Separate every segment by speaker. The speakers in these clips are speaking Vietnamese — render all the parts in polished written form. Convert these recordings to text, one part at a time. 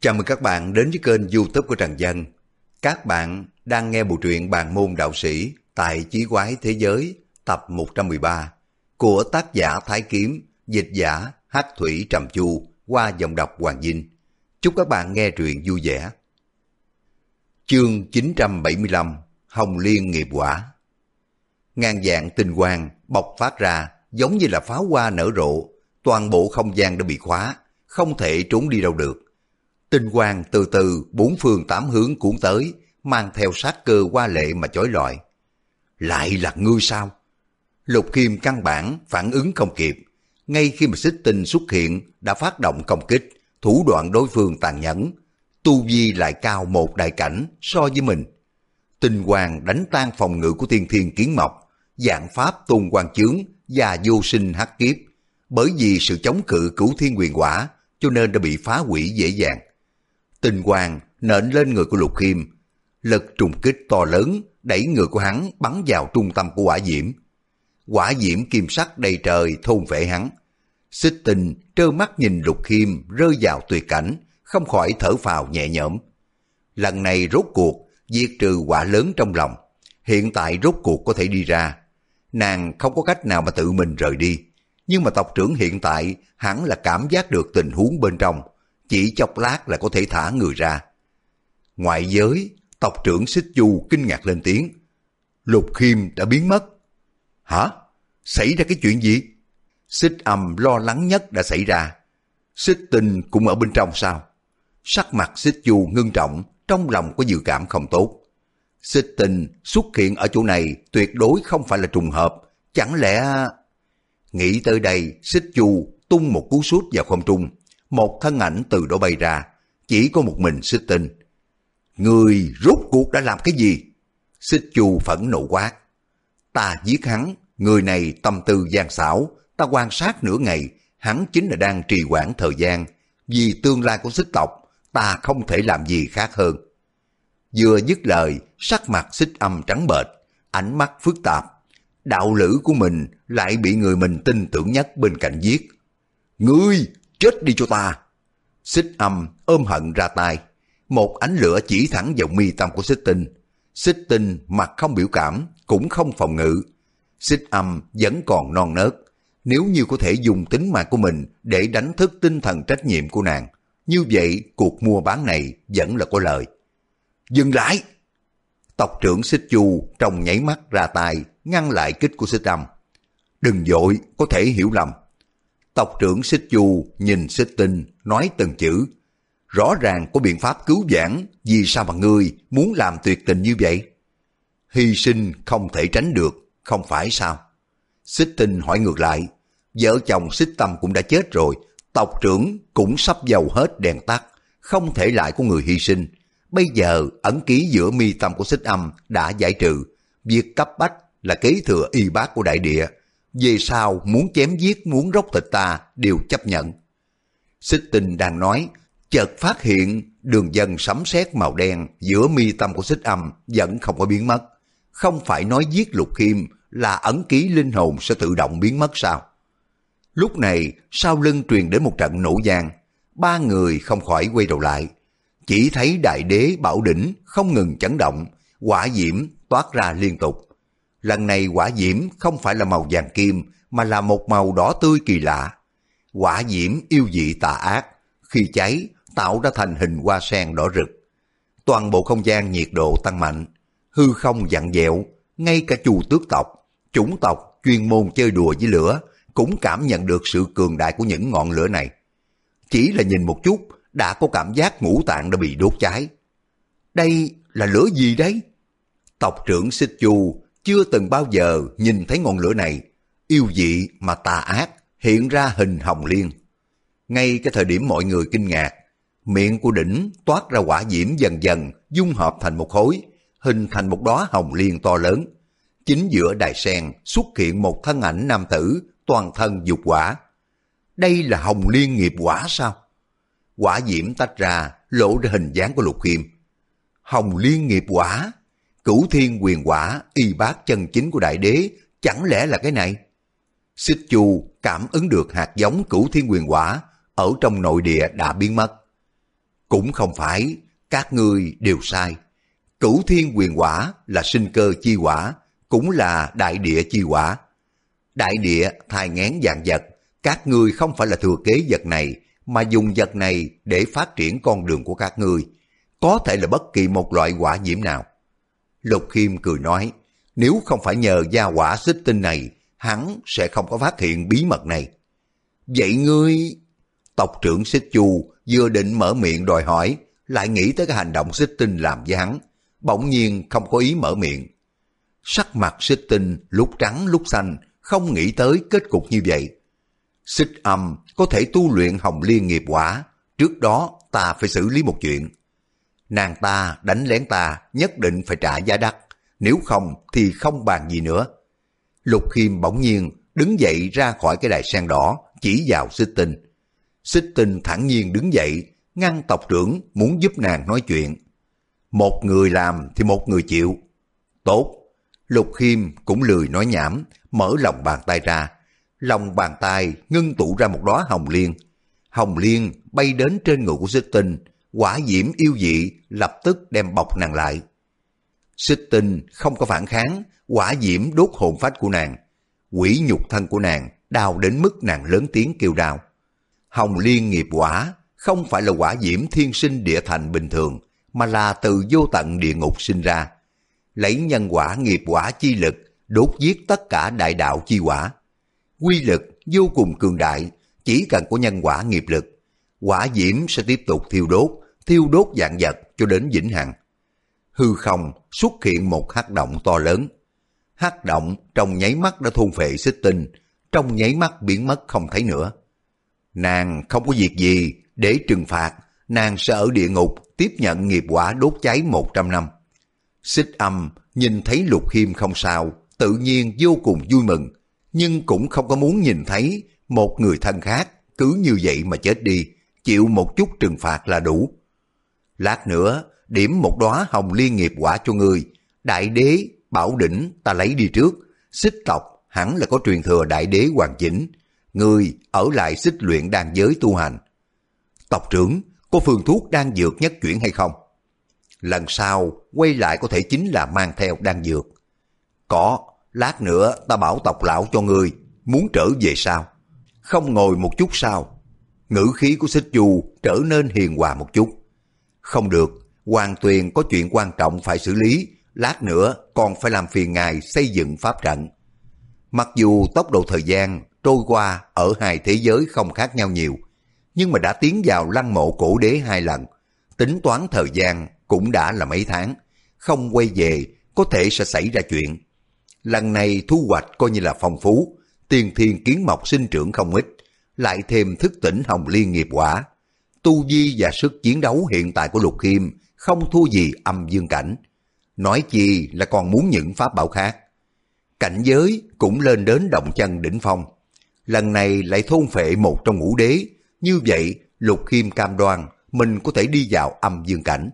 Speaker 1: Chào mừng các bạn đến với kênh YouTube của Trần Dân. Các bạn đang nghe bộ truyện Bàn môn đạo sĩ tại Chí Quái Thế Giới tập 113 của tác giả Thái Kiếm, dịch giả Hắc Thủy Trầm Chu qua giọng đọc Hoàng Vinh. Chúc các bạn nghe truyện vui vẻ. Chương 975 Hồng Liên nghiệp quả. Ngàn vạn tinh quang bộc phát ra giống như là pháo hoa nở rộ, toàn bộ không gian đã bị khóa, không thể trốn đi đâu được. Tinh quang từ từ bốn phương tám hướng cuốn tới, mang theo sát cơ hoa lệ mà chói lọi. Lại là ngươi sao? Lục Khiêm căn bản phản ứng không kịp, ngay khi mà Xích Tinh xuất hiện đã phát động công kích, thủ đoạn đối phương tàn nhẫn, tu vi lại cao một đại cảnh so với mình. Tinh quang đánh tan phòng ngự của Tiên Thiên Kiến Mộc, vạn pháp tôn quang chướng và vô sinh hắc kiếp, bởi vì sự chống cự Cửu Thiên Huyền Quả cho nên đã bị phá hủy dễ dàng. Tinh quang nện lên người của Lục Khiêm, lực trùng kích to lớn đẩy người của hắn bắn vào trung tâm của hỏa diễm. Hỏa diễm kim sắc đầy trời thôn phệ hắn. Xích Tinh trơ mắt nhìn Lục Khiêm rơi vào tuyệt cảnh, không khỏi thở phào nhẹ nhõm. Lần này rốt cuộc diệt trừ quả lớn trong lòng, hiện tại rốt cuộc có thể đi ra. Nàng không có cách nào mà tự mình rời đi, nhưng mà tộc trưởng hiện tại hẳn là cảm giác được tình huống bên trong, chỉ chốc lát là có thể thả người ra. Ngoại giới, tộc trưởng Xích Chu kinh ngạc lên tiếng. Lục Khiêm đã biến mất. Hả? Xảy ra cái chuyện gì? Xích Âm lo lắng nhất đã xảy ra. Xích Tinh cũng ở bên trong sao? Sắc mặt Xích Chu ngưng trọng, trong lòng có dự cảm không tốt. Xích Tinh xuất hiện ở chỗ này tuyệt đối không phải là trùng hợp, chẳng lẽ... Nghĩ tới đây, Xích Chu tung một cú sút vào không trung, một thân ảnh từ đó bay ra, chỉ có một mình Xích Tinh. Người rốt cuộc đã làm cái gì? Xích Chu phẫn nộ quát. Ta giết hắn, người này tâm tư gian xảo, ta quan sát nửa ngày, hắn chính là đang trì hoãn thời gian, vì tương lai của Xích tộc, ta không thể làm gì khác hơn. Vừa dứt lời, sắc mặt Xích Âm trắng bệch, ánh mắt phức tạp. Đạo lữ của mình lại bị người mình tin tưởng nhất bên cạnh giết. Ngươi, chết đi cho ta! Xích Âm ôm hận ra tay, một ánh lửa chỉ thẳng vào mi tâm của Xích Tinh. Xích Tinh mặt không biểu cảm, cũng không phòng ngự. Xích Âm vẫn còn non nớt, nếu như có thể dùng tính mạng của mình để đánh thức tinh thần trách nhiệm của nàng, như vậy cuộc mua bán này vẫn là có lợi. Dừng lại! Tộc trưởng Xích Chu trong nháy mắt ra tay ngăn lại kích của Xích Âm. Đừng vội, có thể hiểu lầm. Tộc trưởng Xích Chu nhìn Xích Tinh nói từng chữ. Rõ ràng có biện pháp cứu vãn, vì sao mà ngươi muốn làm tuyệt tình như vậy? Hy sinh không thể tránh được, không phải sao? Xích Tinh hỏi ngược lại. Vợ chồng Xích Tâm cũng đã chết rồi, tộc trưởng cũng sắp dầu hết đèn tắt, không thể lại có người hy sinh. Bây giờ ấn ký giữa mi tâm của Xích Âm đã giải trừ, việc cấp bách là kế thừa y bác của đại địa. Về sau muốn chém giết, muốn róc thịt ta đều chấp nhận. Xích Tinh đang nói, chợt phát hiện đường vân sấm sét màu đen giữa mi tâm của Xích Âm vẫn không có biến mất. Không phải nói giết Lục Khiêm là ấn ký linh hồn sẽ tự động biến mất sao? Lúc này sau lưng truyền đến một trận nổ vang, ba người không khỏi quay đầu lại. Chỉ thấy đại đế bảo đỉnh không ngừng chấn động, hỏa diễm toát ra liên tục. Lần này hỏa diễm không phải là màu vàng kim, mà là một màu đỏ tươi kỳ lạ. Hỏa diễm yêu dị tà ác, khi cháy tạo ra thành hình hoa sen đỏ rực. Toàn bộ không gian nhiệt độ tăng mạnh, hư không vặn vẹo, ngay cả Chu Tước tộc, chủng tộc chuyên môn chơi đùa với lửa, cũng cảm nhận được sự cường đại của những ngọn lửa này. Chỉ là nhìn một chút, đã có cảm giác ngũ tạng đã bị đốt cháy. Đây là lửa gì đấy? Tộc trưởng Xích Chu chưa từng bao giờ nhìn thấy ngọn lửa này, yêu dị mà tà ác, hiện ra hình hồng liên. Ngay cái thời điểm mọi người kinh ngạc, miệng của đỉnh toát ra hỏa diễm dần dần dung hợp thành một khối, hình thành một đóa hồng liên to lớn. Chính giữa đài sen xuất hiện một thân ảnh nam tử, toàn thân dục hỏa. Đây là Hồng Liên nghiệp quả sao? Hỏa diễm tách ra, lộ ra hình dáng của Lục Khiêm. Hồng Liên nghiệp quả, Cửu Thiên Huyền Quả, y bác chân chính của đại đế, chẳng lẽ là cái này? Xích Chu cảm ứng được hạt giống Cửu Thiên Huyền Quả ở trong nội địa đã biến mất. Cũng không phải, các ngươi đều sai. Cửu thiên quyền quả là sinh cơ chi quả, cũng là đại địa chi quả. Đại địa thai nghén vạn vật, các ngươi không phải là thừa kế vật này, mà dùng vật này để phát triển con đường của các ngươi. Có thể là bất kỳ một loại quả diễm nào. Lục Khiêm cười nói, nếu không phải nhờ gia quả xích tinh này, hắn sẽ không có phát hiện bí mật này. Vậy ngươi... Tộc trưởng Xích Chu vừa định mở miệng đòi hỏi, lại nghĩ tới cái hành động xích tinh làm với hắn, bỗng nhiên không có ý mở miệng. Sắc mặt xích tinh lúc trắng lúc xanh, không nghĩ tới kết cục như vậy. Xích Âm có thể tu luyện Hồng Liên nghiệp quả, trước đó ta phải xử lý một chuyện. Nàng ta đánh lén ta, nhất định phải trả giá đắt, nếu không thì không bàn gì nữa. Lục Khiêm bỗng nhiên đứng dậy ra khỏi cái đài sen đỏ, chỉ vào xích tinh. Xích tinh thản nhiên đứng dậy, ngăn tộc trưởng muốn giúp nàng nói chuyện. Một người làm thì một người chịu. Tốt. Lục Khiêm cũng lười nói nhảm, mở lòng bàn tay ra. Lòng bàn tay ngưng tụ ra một đóa hồng liên. Hồng liên bay đến trên người của xích tinh, hỏa diễm yêu dị lập tức đem bọc nàng lại. Xích tinh không có phản kháng, hỏa diễm đốt hồn phách của nàng. Quỷ nhục thân của nàng đau đến mức nàng lớn tiếng kêu đau. Hồng liên nghiệp quả không phải là hỏa diễm thiên sinh địa thành bình thường, mà là từ vô tận địa ngục sinh ra. Lấy nhân quả nghiệp quả chi lực đốt giết tất cả đại đạo chi quả. Quy lực vô cùng cường đại, chỉ cần có nhân quả nghiệp lực, hỏa diễm sẽ tiếp tục thiêu đốt vạn vật cho đến vĩnh hằng. Hư không xuất hiện một hắc động to lớn. Hắc động trong nháy mắt đã thôn phệ xích tinh, trong nháy mắt biến mất không thấy nữa. Nàng không có việc gì để trừng phạt, nàng sẽ ở địa ngục tiếp nhận nghiệp quả đốt cháy 100 năm. Xích Âm nhìn thấy Lục Khiêm không sao, tự nhiên vô cùng vui mừng, nhưng cũng không có muốn nhìn thấy một người thân khác cứ như vậy mà chết đi, chịu một chút trừng phạt là đủ. Lát nữa, điểm một đóa hồng liên nghiệp quả cho ngươi, đại đế, bảo đỉnh ta lấy đi trước, xích tộc hẳn là có truyền thừa đại đế hoàn chỉnh, ngươi ở lại xích luyện đan giới tu hành. Tộc trưởng, có phương thuốc đan dược nhất chuyển hay không? Lần sau, quay lại có thể chính là mang theo đan dược. Có, lát nữa ta bảo tộc lão cho ngươi, muốn trở về sao? Không ngồi một chút sao? Ngữ khí của Xích Chu trở nên hiền hòa một chút. Không được, Hoàng Tuyền có chuyện quan trọng phải xử lý, lát nữa còn phải làm phiền ngài xây dựng pháp trận. Mặc dù tốc độ thời gian trôi qua ở hai thế giới không khác nhau nhiều, nhưng mà đã tiến vào lăng mộ cổ đế 2 lần, tính toán thời gian cũng đã là mấy tháng, không quay về có thể sẽ xảy ra chuyện. Lần này thu hoạch coi như là phong phú, tiên thiên kiến mộc sinh trưởng không ít, lại thêm thức tỉnh hồng liên nghiệp quả. Tu vi và sức chiến đấu hiện tại của Lục Khiêm không thua gì âm dương cảnh. Nói chi là còn muốn những pháp bảo khác. Cảnh giới cũng lên đến động chân đỉnh phong. Lần này lại thôn phệ một trong ngũ đế, như vậy Lục Khiêm cam đoan mình có thể đi vào âm dương cảnh.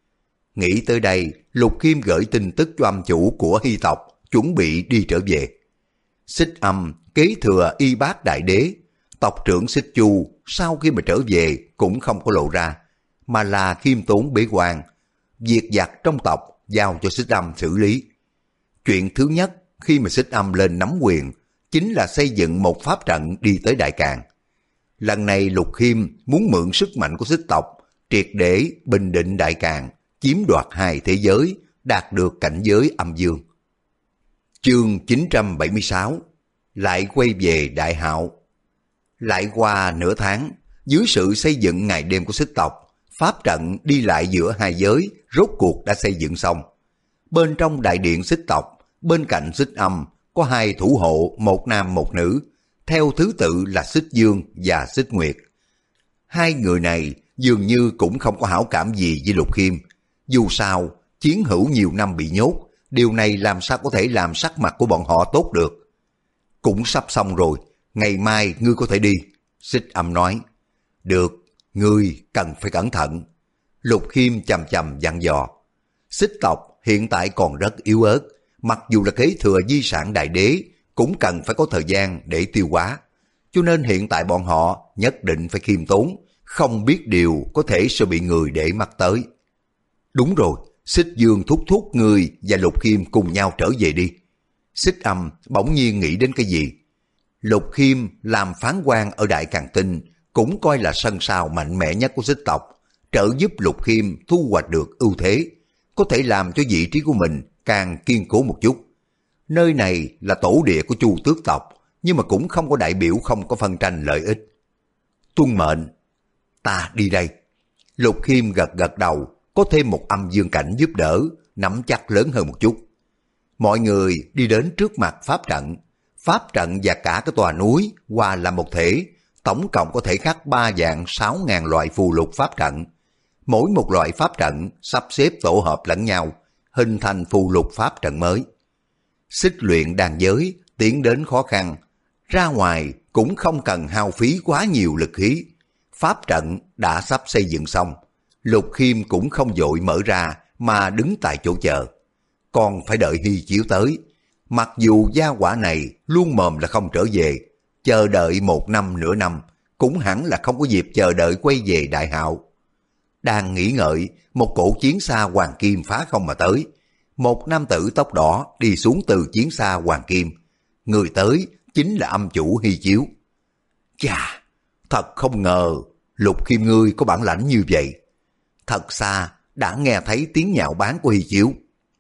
Speaker 1: Nghĩ tới đây, Lục Khiêm gửi tin tức cho âm chủ của Hy tộc, chuẩn bị đi trở về. Xích Âm kế thừa y bát đại đế, tộc trưởng Xích Chu sau khi mà trở về cũng không có lộ ra, mà là khiêm tốn bế quan, việc vặt trong tộc giao cho Xích Âm xử lý. Chuyện thứ nhất khi mà Xích Âm lên nắm quyền chính là xây dựng một pháp trận đi tới Đại Càn. Lần này Lục Khiêm muốn mượn sức mạnh của Xích tộc triệt để bình định Đại Càn, chiếm đoạt 2 thế giới, đạt được cảnh giới âm dương. Chương 976 lại quay về Đại Hạo. Lại qua nửa tháng, dưới sự xây dựng ngày đêm của Xích tộc, pháp trận đi lại giữa 2 giới rốt cuộc đã xây dựng xong. Bên trong đại điện Xích tộc, bên cạnh Xích Âm có 2 thủ hộ, một nam một nữ, theo thứ tự là Xích Dương và Xích Nguyệt. 2 người này dường như cũng không có hảo cảm gì với Lục Khiêm. Dù sao, chiến hữu nhiều năm bị nhốt, điều này làm sao có thể làm sắc mặt của bọn họ tốt được. Cũng sắp xong rồi, ngày mai ngươi có thể đi, Xích Âm nói. Được, ngươi cần phải cẩn thận. Lục Khiêm chầm chầm dặn dò. Xích tộc hiện tại còn rất yếu ớt, mặc dù là kế thừa di sản đại đế, cũng cần phải có thời gian để tiêu hóa. Cho nên hiện tại bọn họ nhất định phải khiêm tốn, không biết điều có thể sẽ bị người để mắt tới. Đúng rồi, Xích Dương thúc thúc người và Lục Khiêm cùng nhau trở về đi. Xích Âm bỗng nhiên nghĩ đến cái gì? Lục Khiêm làm phán quan ở Đại Càn Tinh cũng coi là sân sau mạnh mẽ nhất của Xích tộc, trợ giúp Lục Khiêm thu hoạch được ưu thế, có thể làm cho vị trí của mình càng kiên cố một chút. Nơi này là tổ địa của Chu Tước tộc, nhưng mà cũng không có đại biểu không có phân tranh lợi ích. Tuân mệnh, ta đi đây. Lục Khiêm gật gật đầu, có thêm một âm dương cảnh giúp đỡ, nắm chắc lớn hơn một chút. Mọi người đi đến trước mặt pháp trận và cả cái tòa núi hòa làm một thể, tổng cộng có thể khắc 3 vạn 6.000 loại phù lục pháp trận. Mỗi một loại pháp trận sắp xếp tổ hợp lẫn nhau, hình thành phù lục pháp trận mới. Xích luyện đan giới tiến đến khó khăn, ra ngoài cũng không cần hao phí quá nhiều lực khí. Pháp trận đã sắp xây dựng xong, Lục Khiêm cũng không vội mở ra mà đứng tại chỗ chờ. Còn phải đợi Hy Chiếu tới. Mặc dù gia hỏa này luôn mồm là không trở về, chờ đợi 1 năm nửa năm, cũng hẳn là không có dịp chờ đợi quay về Đại Hạo. Đang nghĩ ngợi, một cổ chiến xa hoàng kim phá không mà tới. Một nam tử tóc đỏ đi xuống từ chiến xa hoàng kim. Người tới chính là âm chủ Hy Chiếu. Chà, thật không ngờ Lục Khiêm ngươi có bản lãnh như vậy. Thật xa đã nghe thấy tiếng nhạo báng của Hy Chiếu.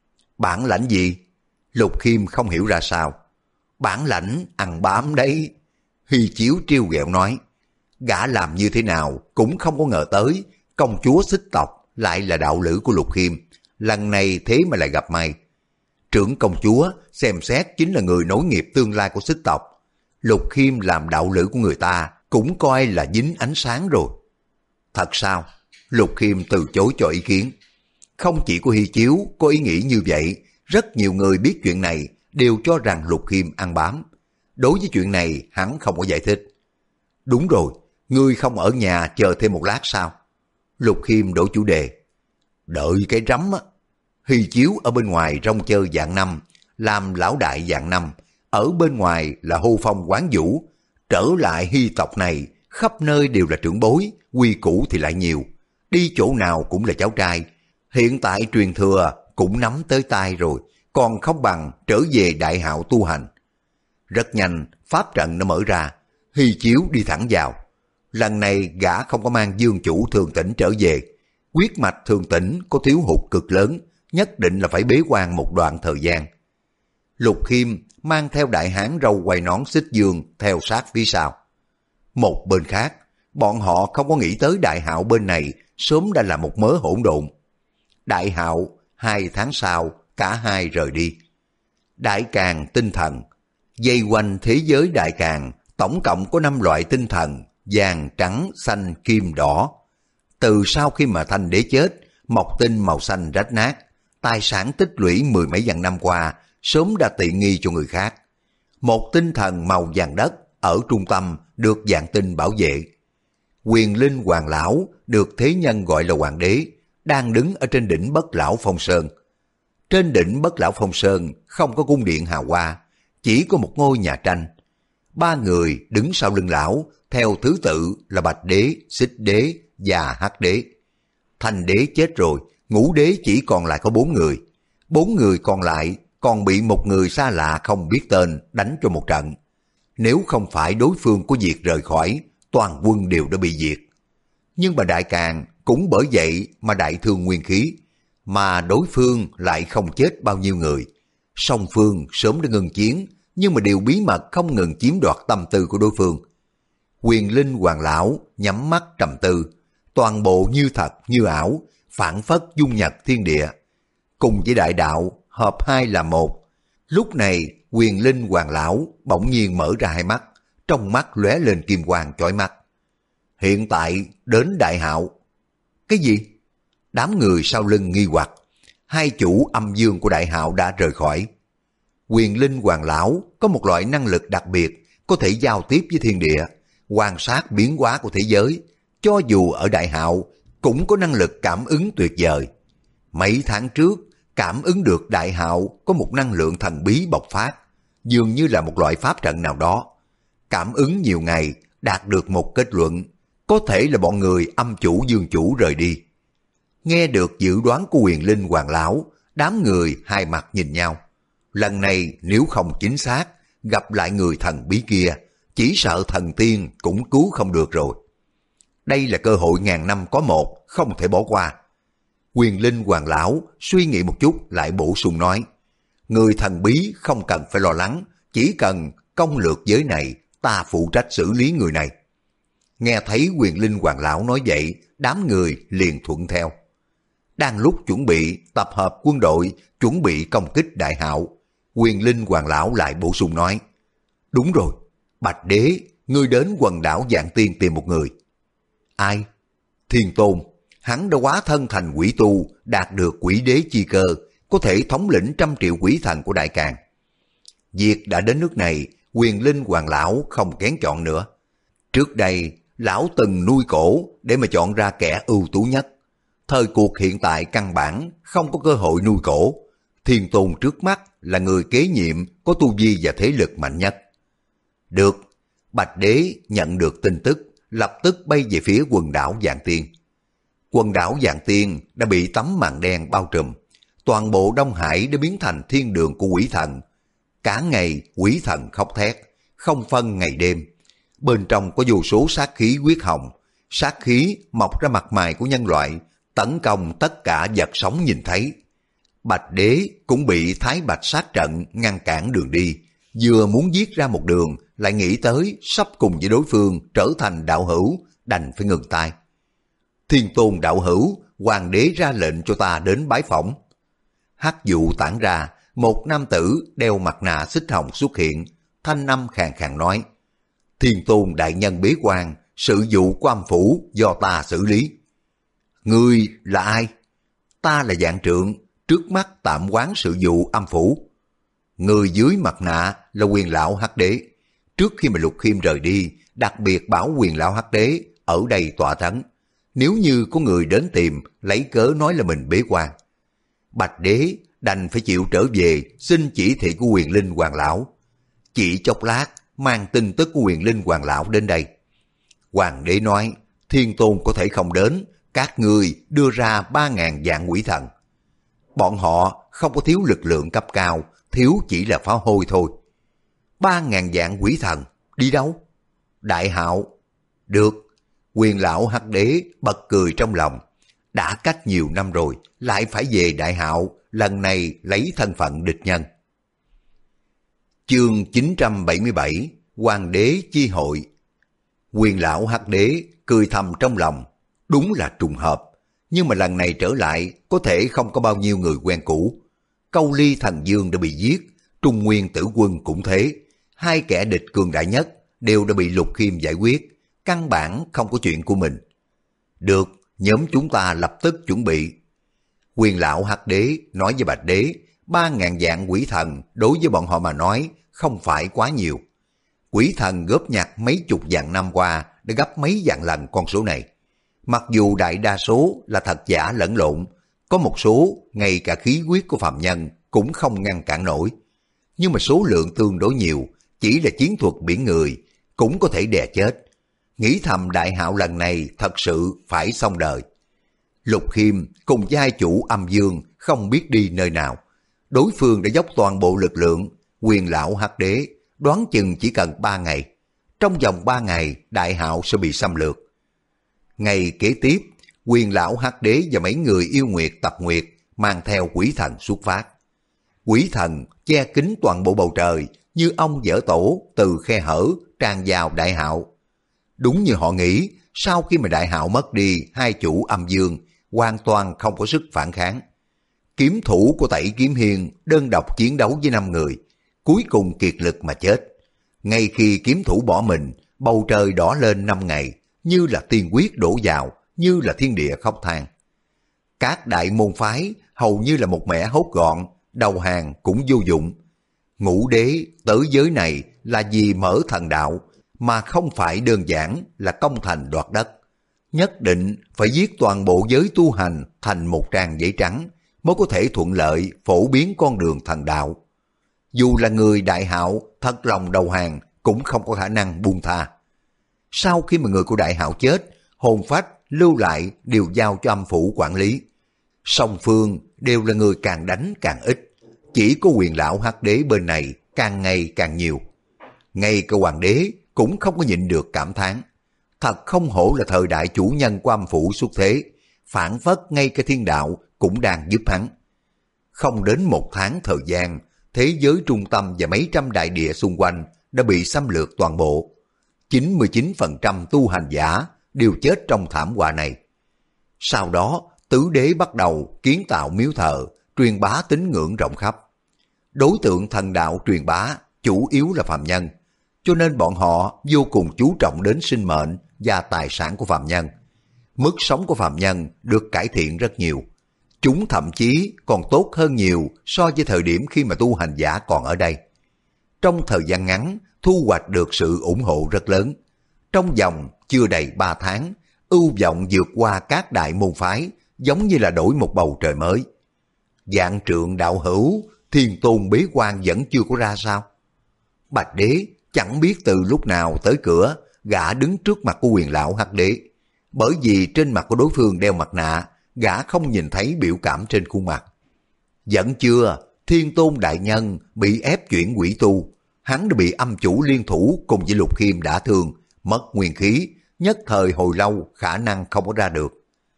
Speaker 1: Bản lãnh gì? Lục Khiêm không hiểu ra sao. Bản lãnh ăn bám đấy. Hy Chiếu trêu ghẹo nói. Gã làm như thế nào cũng không có ngờ tới công chúa Xích tộc lại là đạo lữ của Lục Khiêm. Lần này thế mà lại gặp may. Trưởng công chúa xem xét chính là người nối nghiệp tương lai của Xích tộc. Lục Khiêm làm đạo lữ của người ta cũng coi là dính ánh sáng rồi. Thật sao? Lục Khiêm từ chối cho ý kiến. Không chỉ của Hy Chiếu có ý nghĩ như vậy, rất nhiều người biết chuyện này đều cho rằng Lục Khiêm ăn bám. Đối với chuyện này hắn không có giải thích. Đúng rồi, ngươi không ở nhà chờ thêm một lát sao? Lục Khiêm đổi chủ đề. Đợi cái rắm á. Hy Chiếu ở bên ngoài rong chơi dạng năm, làm lão đại dạng năm, ở bên ngoài là hô phong quán vũ. Trở lại Hy tộc này, khắp nơi đều là trưởng bối, quy củ thì lại nhiều. Đi chỗ nào cũng là cháu trai. Hiện tại truyền thừa cũng nắm tới tay rồi, còn không bằng trở về Đại Hạo tu hành. Rất nhanh, pháp trận nó mở ra, Hy Chiếu đi thẳng vào. Lần này gã không có mang dương chủ Thường Tĩnh trở về. Huyết mạch Thường Tĩnh có thiếu hụt cực lớn, nhất định là phải bế quan một đoạn thời gian. Lục Khiêm mang theo đại hán râu quai nón Xích Dương theo sát phía sau. Một bên khác, bọn họ không có nghĩ tới Đại Hạo bên này sớm đã là một mớ hỗn độn. Đại Hạo 2 tháng sau cả hai rời đi. Đại Càn tinh thần dây quanh thế giới Đại Càn tổng cộng có 5 loại tinh thần: vàng, trắng, xanh, kim, đỏ. Từ sau khi mà Thanh Đế chết, mộc tinh màu xanh rách nát, tài sản tích lũy 10 mấy vạn năm qua sớm đã tiện nghi cho người khác. Một tinh thần màu vàng đất ở trung tâm được vạn tinh bảo vệ. Quyền linh hoàng lão được thế nhân gọi là hoàng đế, đang đứng ở trên đỉnh Bất Lão Phong Sơn. Trên đỉnh Bất Lão Phong Sơn không có cung điện hào hoa, chỉ có một ngôi nhà tranh. 3 người đứng sau lưng lão, theo thứ tự là Bạch Đế, Xích Đế và Hắc Đế. Thanh Đế chết rồi, Ngũ Đế chỉ còn lại có 4 người. 4 người còn lại còn bị một người xa lạ không biết tên đánh cho một trận. Nếu không phải đối phương có việc rời khỏi, toàn quân đều đã bị diệt. Nhưng mà Đại Càn cũng bởi vậy mà đại thương nguyên khí, mà đối phương lại không chết bao nhiêu người. Song phương sớm đã ngừng chiến, nhưng mà đều bí mật không ngừng chiếm đoạt tâm tư của đối phương. Quyền linh hoàng lão nhắm mắt trầm tư, toàn bộ như thật như ảo, phảng phất dung nhập thiên địa. Cùng với đại đạo hợp hai là một. Lúc này quyền linh hoàng lão bỗng nhiên mở ra hai mắt, trong mắt lóe lên kim quang chói mắt. Hiện tại đến Đại Hạo. Cái gì? Đám người sau lưng nghi hoặc. Hai chủ âm dương của Đại Hạo đã rời khỏi. Quyền linh hoàng lão có một loại năng lực đặc biệt, có thể giao tiếp với thiên địa, quan sát biến hóa của thế giới. Cho dù ở Đại Hạo cũng có năng lực cảm ứng tuyệt vời. Mấy tháng trước cảm ứng được Đại Hạo có một năng lượng thần bí bộc phát, dường như là một loại pháp trận nào đó. Cảm ứng nhiều ngày đạt được một kết luận, có thể là bọn người âm chủ dương chủ rời đi. Nghe được dự đoán của Huyền Linh Hoàng lão, đám người hai mặt nhìn nhau. Lần này nếu không chính xác, gặp lại người thần bí kia, chỉ sợ thần tiên cũng cứu không được rồi. Đây là cơ hội ngàn năm có một, không thể bỏ qua. Huyền Linh Hoàng lão suy nghĩ một chút lại bổ sung nói, người thần bí không cần phải lo lắng, chỉ cần công lược giới này, ta phụ trách xử lý người này. Nghe thấy Huyền Linh Hoàng lão nói vậy, đám người liền thuận theo. Đang lúc chuẩn bị tập hợp quân đội, chuẩn bị công kích Đại Hạo, Huyền Linh Hoàng lão lại bổ sung nói, đúng rồi, Bạch Đế, ngươi đến quần đảo Vạn Tiên tìm một người. Ai? Thiên Tôn, hắn đã hóa thân thành quỷ tu, đạt được quỷ đế chi cơ, có thể thống lĩnh 100 triệu quỷ thần của Đại Càn. Việc đã đến nước này, Huyền Linh Hoàng lão không kén chọn nữa. Trước đây, lão từng nuôi cổ để mà chọn ra kẻ ưu tú nhất. Thời cuộc hiện tại căn bản không có cơ hội nuôi cổ. Thiên Tôn trước mắt là người kế nhiệm có tu vi và thế lực mạnh nhất. Được, Bạch Đế nhận được tin tức, lập tức bay về phía quần đảo Vạn Tiên. Quần đảo Vạn Tiên đã bị tấm màn đen bao trùm. Toàn bộ Đông Hải đã biến thành thiên đường của quỷ thần. Cả ngày quỷ thần khóc thét, không phân ngày đêm. Bên trong có vô số sát khí huyết hồng, sát khí mọc ra mặt mày của nhân loại, tấn công tất cả vật sống nhìn thấy. Bạch Đế cũng bị Thái Bạch sát trận ngăn cản đường đi, vừa muốn giết ra một đường, lại nghĩ tới sắp cùng với đối phương trở thành đạo hữu, đành phải ngừng tay. Thiên Tôn đạo hữu, Hoàng đế ra lệnh cho ta đến bái phỏng. Hắc vụ tản ra, một nam tử đeo mặt nạ xích hồng xuất hiện, thanh âm khàn khàn nói, Thiên Tôn đại nhân bế quan, sự vụ của âm phủ do ta xử lý. Ngươi là ai? Ta là Vạn Trượng, trước mắt tạm quán sự vụ âm phủ. Người dưới mặt nạ là Quyền lão Hắc Đế. Trước khi mà Lục Khiêm rời đi, đặc biệt bảo Quyền lão Hắc Đế ở đây tọa trấn. Nếu như có người đến tìm, lấy cớ nói là mình bế quan. Bạch Đế đành phải chịu trở về xin chỉ thị của Huyền Linh Hoàng lão. Chỉ chốc lát mang tin tức của Huyền Linh Hoàng lão đến đây. Hoàng đế nói, Thiên Tôn có thể không đến, các ngươi đưa ra 3.000 vạn quỷ thần. Bọn họ không có thiếu lực lượng cấp cao, thiếu chỉ là pháo hôi thôi. 3.000 vạn quỷ thần, đi đâu? Đại Hạo. Được. Quyền lão Hắc Đế bật cười trong lòng. Đã cách nhiều năm rồi, lại phải về Đại Hạo, lần này lấy thân phận địch nhân. Chương 977, Hoàng đế chi hội. Quyền lão Hắc Đế cười thầm trong lòng, đúng là trùng hợp, nhưng mà lần này trở lại có thể không có bao nhiêu người quen cũ. Câu Ly Thần Dương đã bị giết, Trung Nguyên Tử Quân cũng thế, hai kẻ địch cường đại nhất đều đã bị Lục Khiêm giải quyết, căn bản không có chuyện của mình. Được, nhóm chúng ta lập tức chuẩn bị. Quyền lão Hắc Đế nói với Bạch Đế, 3.000 vạn quỷ thần đối với bọn họ mà nói không phải quá nhiều. Quỷ thần góp nhặt mấy chục vạn năm qua đã gấp mấy vạn lần con số này. Mặc dù đại đa số là thật giả lẫn lộn, có một số ngay cả khí huyết của phàm nhân cũng không ngăn cản nổi. Nhưng mà số lượng tương đối nhiều, chỉ là chiến thuật biển người, cũng có thể đè chết. Nghĩ thầm Đại Hạo lần này thật sự phải xong đời. Lục Khiêm cùng giai chủ Âm Dương không biết đi nơi nào. Đối phương đã dốc toàn bộ lực lượng, Quyền lão Hắc Đế đoán chừng chỉ cần 3 ngày. Trong vòng 3 ngày, Đại Hạo sẽ bị xâm lược. Ngày kế tiếp, Quyền lão Hắc Đế và mấy người yêu nguyệt tập nguyệt mang theo quỷ thần xuất phát. Quỷ thần che kín toàn bộ bầu trời như ong dở tổ từ khe hở tràn vào Đại Hạo. Đúng như họ nghĩ, sau khi mà Đại Hạo mất đi hai chủ Âm Dương, hoàn toàn không có sức phản kháng. Kiếm thủ của Tẩy Kiếm Hiên đơn độc chiến đấu với 5 người, cuối cùng kiệt lực mà chết. Ngay khi kiếm thủ bỏ mình, bầu trời đỏ lên 5 ngày, như là tiên quyết đổ vào, như là thiên địa khóc than. Các đại môn phái hầu như là một mẻ hốt gọn, đầu hàng cũng vô dụng. Ngũ đế tới giới này là vì mở thần đạo, mà không phải đơn giản là công thành đoạt đất. Nhất định phải giết toàn bộ giới tu hành thành một trang giấy trắng, mới có thể thuận lợi phổ biến con đường thần đạo. Dù là người Đại Hạo thật lòng đầu hàng cũng không có khả năng buông tha. Sau khi mà người của Đại Hạo chết, hồn phách lưu lại đều giao cho âm phủ quản lý. Song phương đều là người càng đánh càng ít, chỉ có Quyền lão Hắc Đế bên này càng ngày càng nhiều. Ngay cả hoàng đế cũng không có nhịn được cảm thán. Thật không hổ là thời đại chủ nhân của âm phủ xuất thế, phản phất ngay cái thiên đạo cũng đang giúp hắn. Không đến 1 tháng thời gian, thế giới trung tâm và mấy trăm đại địa xung quanh đã bị xâm lược toàn bộ. 99% tu hành giả đều chết trong thảm họa này. Sau đó, tứ đế bắt đầu kiến tạo miếu thờ, truyền bá tín ngưỡng rộng khắp. Đối tượng thần đạo truyền bá chủ yếu là phàm nhân, cho nên bọn họ vô cùng chú trọng đến sinh mệnh và tài sản của phàm nhân. Mức sống của phàm nhân được cải thiện rất nhiều. Chúng thậm chí còn tốt hơn nhiều so với thời điểm khi mà tu hành giả còn ở đây. Trong thời gian ngắn, thu hoạch được sự ủng hộ rất lớn. Trong vòng chưa đầy 3 tháng, ưu vọng vượt qua các đại môn phái, giống như là đổi một bầu trời mới. Vạn Trượng đạo hữu, Thiên Tôn bế quan vẫn chưa có ra sao? Bạch Đế chẳng biết từ lúc nào tới cửa, gã đứng trước mặt của Quyền lão Hắc Đế. Bởi vì trên mặt của đối phương đeo mặt nạ, gã không nhìn thấy biểu cảm trên khuôn mặt. Vẫn chưa, Thiên Tôn đại nhân bị ép chuyển quỷ tu. Hắn đã bị âm chủ liên thủ cùng với Lục Khiêm đả thương, mất nguyên khí, nhất thời hồi lâu khả năng không có ra được.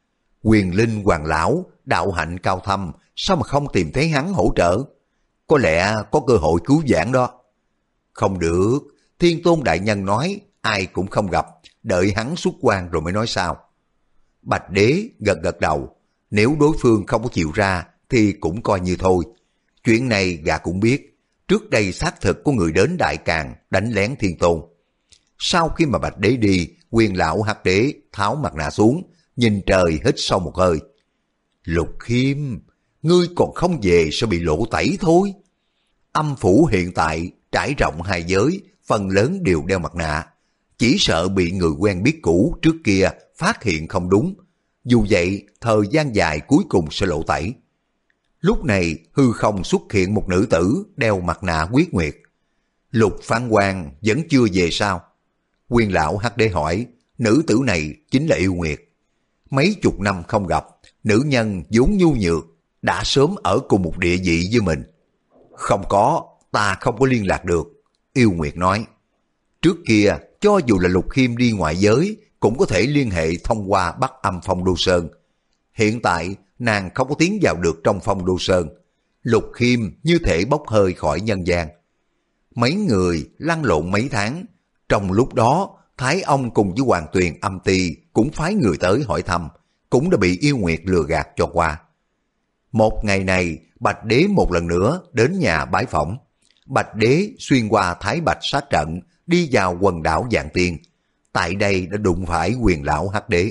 Speaker 1: Quyền linh hoàng lão, đạo hạnh cao thâm, sao mà không tìm thấy hắn hỗ trợ? Có lẽ có cơ hội cứu vãn đó. Không được, Thiên Tôn đại nhân nói ai cũng không gặp, đợi hắn xuất quan rồi mới nói sao. Bạch Đế gật gật đầu, nếu đối phương không có chịu ra thì cũng coi như thôi. Chuyện này gã cũng biết, trước đây xác thực có người đến Đại Càn đánh lén Thiên Tôn. Sau khi mà Bạch Đế đi, Quyền lão Hắc Đế tháo mặt nạ xuống, nhìn trời hít sâu một hơi. Lục Khiêm, ngươi còn không về sẽ bị lộ tẩy thôi. Âm phủ hiện tại trải rộng hai giới, phần lớn đều đeo mặt nạ. Chỉ sợ bị người quen biết cũ trước kia phát hiện không đúng. Dù vậy, thời gian dài cuối cùng sẽ lộ tẩy. Lúc này hư không xuất hiện một nữ tử đeo mặt nạ Quyết Nguyệt. Lục Phán Quan vẫn chưa về sao? Quyền lão Hắc Đế hỏi, nữ tử này chính là Yêu Nguyệt. Mấy chục năm không gặp, nữ nhân vốn nhu nhược, đã sớm ở cùng một địa vị với mình. Không có, ta không có liên lạc được, Yêu Nguyệt nói. Trước kia, cho dù là Lục Khiêm đi ngoại giới, cũng có thể liên hệ thông qua Bắc Âm Phong Đô Sơn. Hiện tại, nàng không có tiến vào được trong Phong Đô Sơn. Lục Khiêm như thể bốc hơi khỏi nhân gian. Mấy người lăn lộn mấy tháng. Trong lúc đó, Thái Ông cùng với Hoàng Tuyền Âm Ti cũng phái người tới hỏi thăm, cũng đã bị Yêu Nguyệt lừa gạt cho qua. Một ngày này, Bạch Đế một lần nữa đến nhà bái phỏng. Bạch Đế xuyên qua Thái Bạch sát trận, đi vào quần đảo Vạn Tiên. Tại đây đã đụng phải Quyền lão Hắc Đế.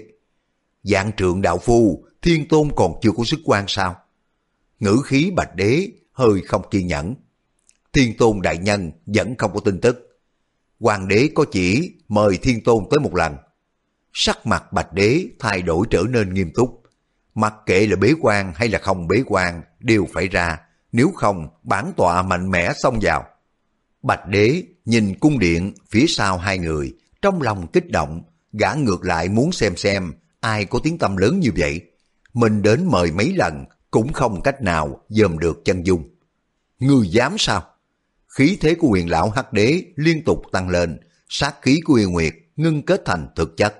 Speaker 1: Vạn Trượng đạo phu, Thiên Tôn còn chưa có sức quan sao? Ngữ khí Bạch Đế hơi không kiên nhẫn. Thiên Tôn đại nhân vẫn không có tin tức. Hoàng đế có chỉ mời Thiên Tôn tới một lần. Sắc mặt Bạch Đế thay đổi trở nên nghiêm túc. Mặc kệ là bế quan hay là không bế quan đều phải ra, nếu không bản tọa mạnh mẽ xông vào. Bạch Đế nhìn cung điện phía sau hai người, trong lòng kích động, gã ngược lại muốn xem ai có tiếng tăm lớn như vậy. Mình đến mời mấy lần cũng không cách nào dòm được chân dung. Ngươi dám sao? Khí thế của Quyền lão Hắc Đế liên tục tăng lên, sát khí của Yêu Nguyệt ngưng kết thành thực chất.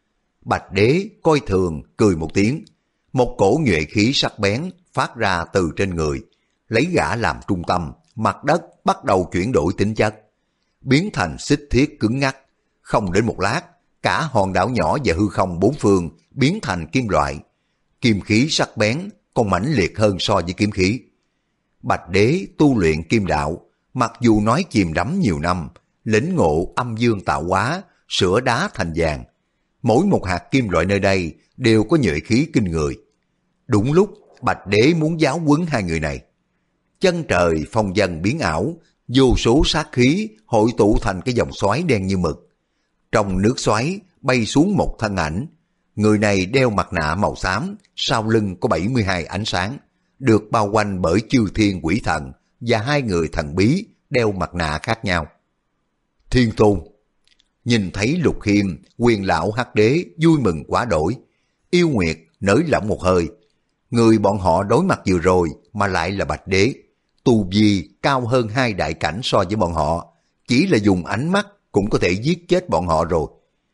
Speaker 1: Bạch Đế coi thường cười một tiếng, một cổ nhuệ khí sắc bén phát ra từ trên người, lấy gã làm trung tâm, mặt đất bắt đầu chuyển đổi tính chất, biến thành xích thiết cứng ngắc. Không đến một lát, cả hòn đảo nhỏ và hư không bốn phương biến thành kim loại. Kim khí sắc bén còn mãnh liệt hơn so với kiếm khí. Bạch Đế tu luyện kim đạo, mặc dù nói chìm đắm nhiều năm, lĩnh ngộ âm dương tạo hóa, sửa đá thành vàng. Mỗi một hạt kim loại nơi đây đều có nhuệ khí kinh người. Đúng lúc Bạch Đế muốn giáo huấn hai người này. Chân trời phong vân biến ảo, vô số sát khí hội tụ thành cái dòng xoáy đen như mực. Trong nước xoáy bay xuống một thân ảnh. Người này đeo mặt nạ màu xám, sau lưng có 72 ánh sáng, được bao quanh bởi chư thiên quỷ thần và hai người thần bí đeo mặt nạ khác nhau. Thiên Tôn. Nhìn thấy Lục Khiêm, Quyền lão Hắc Đế vui mừng quá đổi. Yêu Nguyệt nới lỏng một hơi. Người bọn họ đối mặt vừa rồi mà lại là Bạch Đế. Tu vi cao hơn 2 đại cảnh so với bọn họ. Chỉ là dùng ánh mắt cũng có thể giết chết bọn họ rồi.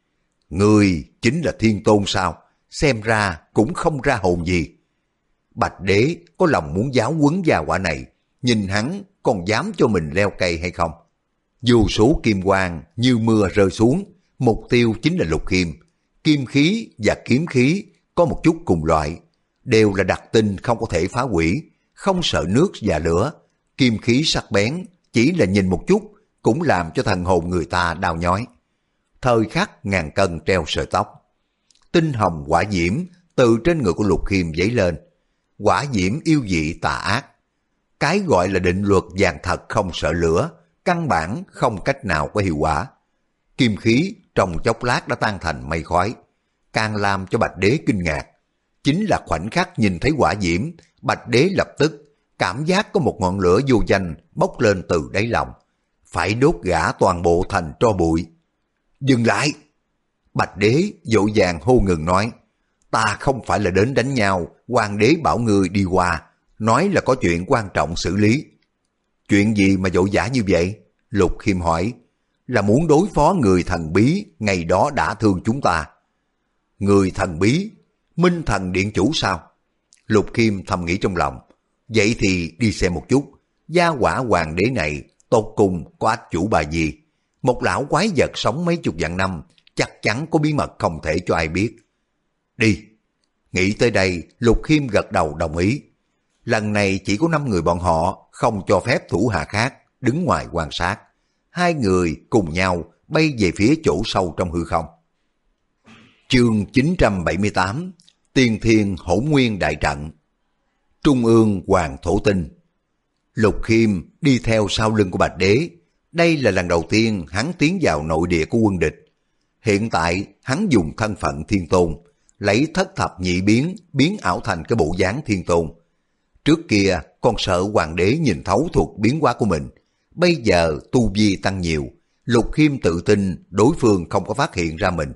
Speaker 1: Người chính là Thiên Tôn sao? Xem ra cũng không ra hồn gì. Bạch Đế có lòng muốn giáo huấn gia hỏa này. Nhìn hắn còn dám cho mình leo cây hay không? Vô số kim quang như mưa rơi xuống. Mục tiêu chính là Lục Khiêm. Kim khí và kiếm khí có một chút cùng loại. Đều là đặc tinh không có thể phá hủy. Không sợ nước và lửa. Kim khí sắc bén chỉ là nhìn một chút cũng làm cho thần hồn người ta đau nhói. Thời khắc ngàn cân treo sợi tóc. Tinh hồng hỏa diễm từ trên người của Lục Khiêm dấy lên. Hỏa diễm yêu dị tà ác. Cái gọi là định luật vàng thật không sợ lửa, căn bản không cách nào có hiệu quả. Kim khí trong chốc lát đã tan thành mây khói, càng làm cho Bạch Đế kinh ngạc. Chính là khoảnh khắc nhìn thấy hỏa diễm, Bạch Đế lập tức cảm giác có một ngọn lửa vô danh bốc lên từ đáy lòng, phải đốt gã toàn bộ thành tro bụi. Dừng lại! Bạch Đế vội vàng hô ngừng nói, ta không phải là đến đánh nhau, Hoàng đế bảo người đi qua, nói là có chuyện quan trọng xử lý. Chuyện gì mà vội vã như vậy? Lục Khiêm hỏi. Là muốn đối phó người thần bí ngày đó đã thương chúng ta. Người thần bí? Minh Thần Điện Chủ sao? Lục Khiêm thầm nghĩ trong lòng. Vậy thì đi xem một chút, gia hỏa hoàng đế này tột cùng có ách chủ bà gì? Một lão quái vật sống mấy chục vạn năm, chắc chắn có bí mật không thể cho ai biết. Đi! Nghĩ tới đây, Lục Khiêm gật đầu đồng ý. Lần này chỉ có 5 người bọn họ, không cho phép thủ hạ khác đứng ngoài quan sát. 2 người cùng nhau bay về phía chỗ sâu trong hư không. Chương 978 Tiên Thiên Hỗn Nguyên Đại Trận. Trung ương Hoàng Thổ Tinh. Lục Khiêm đi theo sau lưng của Bạch Đế. Đây là lần đầu tiên hắn tiến vào nội địa của quân địch. Hiện tại hắn dùng thân phận Thiên Tôn, lấy thất thập nhị biến biến ảo thành cái bộ dáng Thiên Tôn. Trước kia còn sợ hoàng đế nhìn thấu thuộc biến hóa của mình. Bây giờ tu vi tăng nhiều, Lục Khiêm tự tin đối phương không có phát hiện ra mình.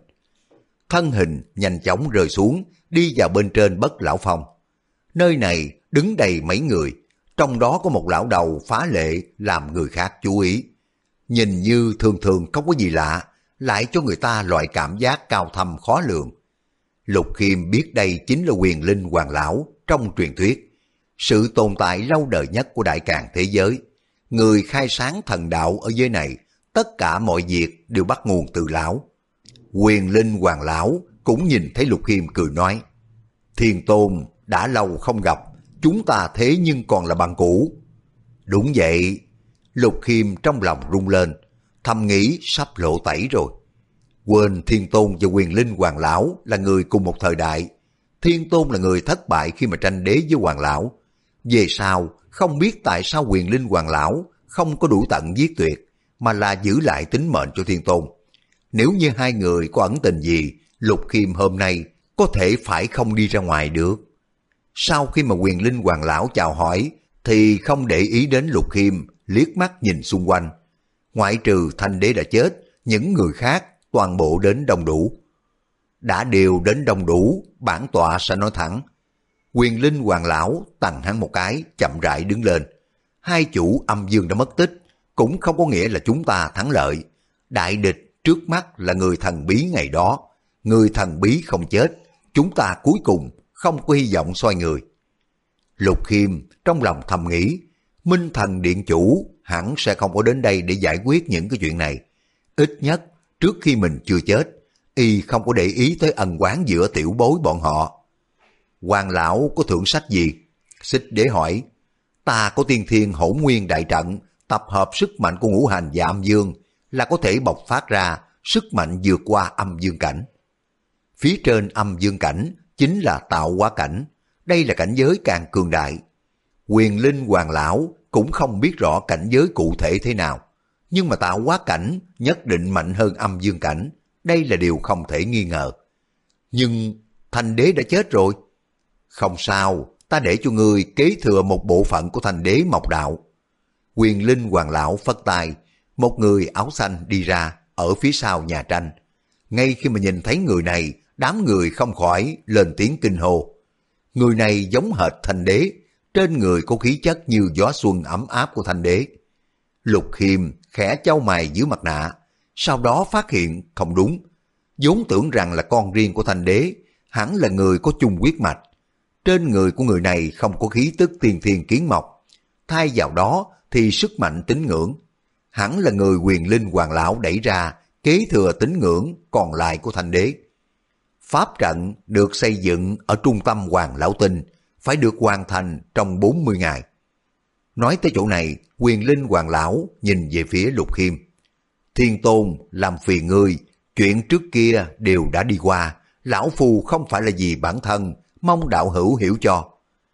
Speaker 1: Thân hình nhanh chóng rơi xuống, đi vào bên trên Bất Lão Phong. Nơi này đứng đầy mấy người, trong đó có một lão đầu phá lệ làm người khác chú ý. Nhìn như thường thường không có gì lạ, lại cho người ta loại cảm giác cao thâm khó lường. Lục Khiêm biết đây chính là Huyền Linh Hoàng Lão trong truyền thuyết, sự tồn tại lâu đời nhất của đại càn thế giới. Người khai sáng thần đạo ở giới này, tất cả mọi việc đều bắt nguồn từ lão. Huyền Linh Hoàng Lão cũng nhìn thấy Lục Khiêm cười nói, Thiên Tôn đã lâu không gặp, chúng ta thế nhưng còn là bạn cũ. Đúng vậy. Lục Khiêm trong lòng rung lên, thầm nghĩ sắp lộ tẩy rồi. Quên Thiên Tôn và Huyền Linh Hoàng Lão là người cùng một thời đại. Thiên Tôn là người thất bại khi mà tranh đế với Hoàng Lão. Về sau không biết tại sao Huyền Linh Hoàng Lão không có đủ tận giết tuyệt, mà là giữ lại tính mệnh cho Thiên Tôn. Nếu như 2 người có ẩn tình gì, Lục Khiêm hôm nay có thể phải không đi ra ngoài được. Sau khi mà Huyền Linh Hoàng Lão chào hỏi, thì không để ý đến Lục Khiêm, liếc mắt nhìn xung quanh. Ngoại trừ Thanh Đế đã chết, những người khác toàn bộ đến đông đủ. Đã đều đến đông đủ, bản tọa sẽ nói thẳng. Huyền Linh Hoàng Lão tặng hắn một cái, chậm rãi đứng lên. 2 chủ âm dương đã mất tích, cũng không có nghĩa là chúng ta thắng lợi. Đại địch trước mắt là người thần bí ngày đó. Người thần bí không chết, chúng ta cuối cùng không có hy vọng xoay người. Lục Khiêm trong lòng thầm nghĩ, Minh Thần Điện Chủ hẳn sẽ không có đến đây để giải quyết những cái chuyện này. Ít nhất trước khi mình chưa chết, y không có để ý tới ân oán giữa tiểu bối bọn họ. Hoàng Lão có thượng sách gì? Xích Đế hỏi. Ta có Tiên Thiên Hỗn Nguyên Đại Trận, tập hợp sức mạnh của ngũ hành và âm dương, là có thể bộc phát ra sức mạnh vượt qua âm dương cảnh. Phía trên âm dương cảnh chính là tạo hóa cảnh, đây là cảnh giới càng cường đại. Huyền Linh Hoàng Lão cũng không biết rõ cảnh giới cụ thể thế nào, nhưng mà tạo hóa cảnh nhất định mạnh hơn âm dương cảnh, đây là điều không thể nghi ngờ. Nhưng Thành Đế đã chết rồi. Không sao, ta để cho ngươi kế thừa một bộ phận của Thành Đế Mộc Đạo. Huyền Linh Hoàng Lão phất tay, một người áo xanh đi ra, ở phía sau nhà tranh. Ngay khi mà nhìn thấy người này, đám người không khỏi lên tiếng kinh hô. Người này giống hệt Thanh Đế, trên người có khí chất như gió xuân ấm áp của Thanh Đế. Lục Khiêm khẽ chau mày dưới mặt nạ, sau đó phát hiện không đúng. Vốn tưởng rằng là con riêng của Thanh Đế, hẳn là người có chung huyết mạch. Trên người của người này không có khí tức tiên thiên kiến mộc, thay vào đó thì sức mạnh tín ngưỡng. Hẳn là người Huyền Linh Hoàng lão đẩy ra, kế thừa tín ngưỡng còn lại của Thanh Đế. Pháp trận được xây dựng ở trung tâm Hoàng Lão Tinh, phải được hoàn thành trong 40 ngày. Nói tới chỗ này, Huyền Linh Hoàng lão nhìn về phía Lục Khiêm. Thiên Tôn làm phiền ngươi, chuyện trước kia đều đã đi qua, lão phu không phải là vì bản thân, mong đạo hữu hiểu cho.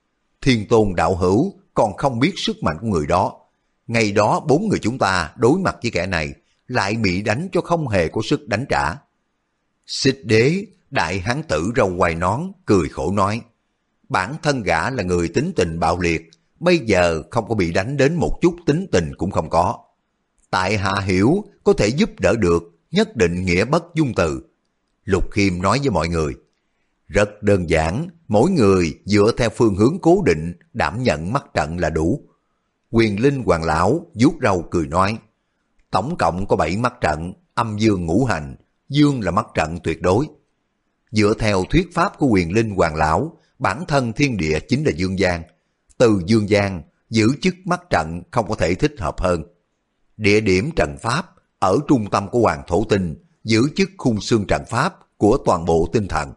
Speaker 1: Thiên Tôn đạo hữu còn không biết sức mạnh của người đó. Ngày đó 4 người chúng ta đối mặt với kẻ này, lại bị đánh cho không hề có sức đánh trả. Xích Đế, đại hán tử râu quai nón, cười khổ nói, bản thân gã là người tính tình bạo liệt, bây giờ không có bị đánh đến một chút tính tình cũng không có. Tại hạ hiểu có thể giúp đỡ được, nhất định nghĩa bất dung từ. Lục Khiêm nói với mọi người, rất đơn giản, mỗi người dựa theo phương hướng cố định đảm nhận mắt trận là đủ. Huyền Linh Hoàng lão vuốt râu cười nói, tổng cộng có 7 mắt trận, âm dương ngũ hành, dương là mắt trận tuyệt đối. Dựa theo thuyết pháp của Huyền Linh Hoàng lão, bản thân thiên địa chính là dương gian. Từ dương gian, giữ chức mắt trận không có thể thích hợp hơn. Địa điểm trận pháp ở trung tâm của Hoàng Thổ Tinh, giữ chức khung xương trận pháp của toàn bộ tinh thần.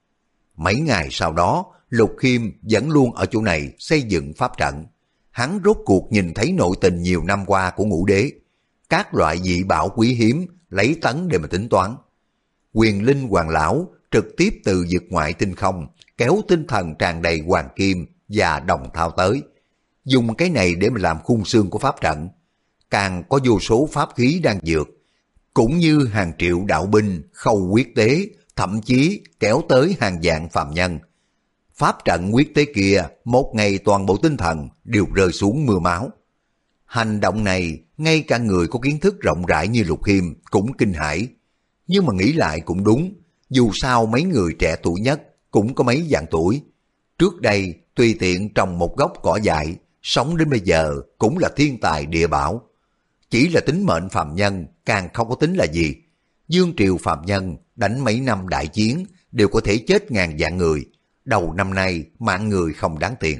Speaker 1: Mấy ngày sau đó, Lục Khiêm vẫn luôn ở chỗ này xây dựng pháp trận. Hắn rốt cuộc nhìn thấy nội tình nhiều năm qua của Ngũ Đế. Các loại dị bảo quý hiếm lấy tấn để mà tính toán. Huyền Linh Hoàng lão trực tiếp từ vực ngoại tinh không kéo tinh thần tràn đầy hoàng kim và đồng thao tới, dùng cái này để mà làm khung xương của pháp trận. Càng có vô số pháp khí đang dược, cũng như hàng triệu đạo binh khâu quyết tế, thậm chí kéo tới hàng vạn phàm nhân. Pháp trận quyết tế kia, một ngày toàn bộ tinh thần đều rơi xuống mưa máu. Hành động này, ngay cả người có kiến thức rộng rãi như Lục Khiêm cũng kinh hãi. Nhưng mà nghĩ lại cũng đúng, dù sao mấy người trẻ tuổi nhất cũng có mấy vạn tuổi. Trước đây, tùy tiện trồng một gốc cỏ dại, sống đến bây giờ cũng là thiên tài địa bảo. Chỉ là tính mệnh phàm nhân càng không có tính là gì. Dương triều phàm nhân đánh mấy năm đại chiến đều có thể chết ngàn vạn người. Đầu năm nay mạng người không đáng tiền.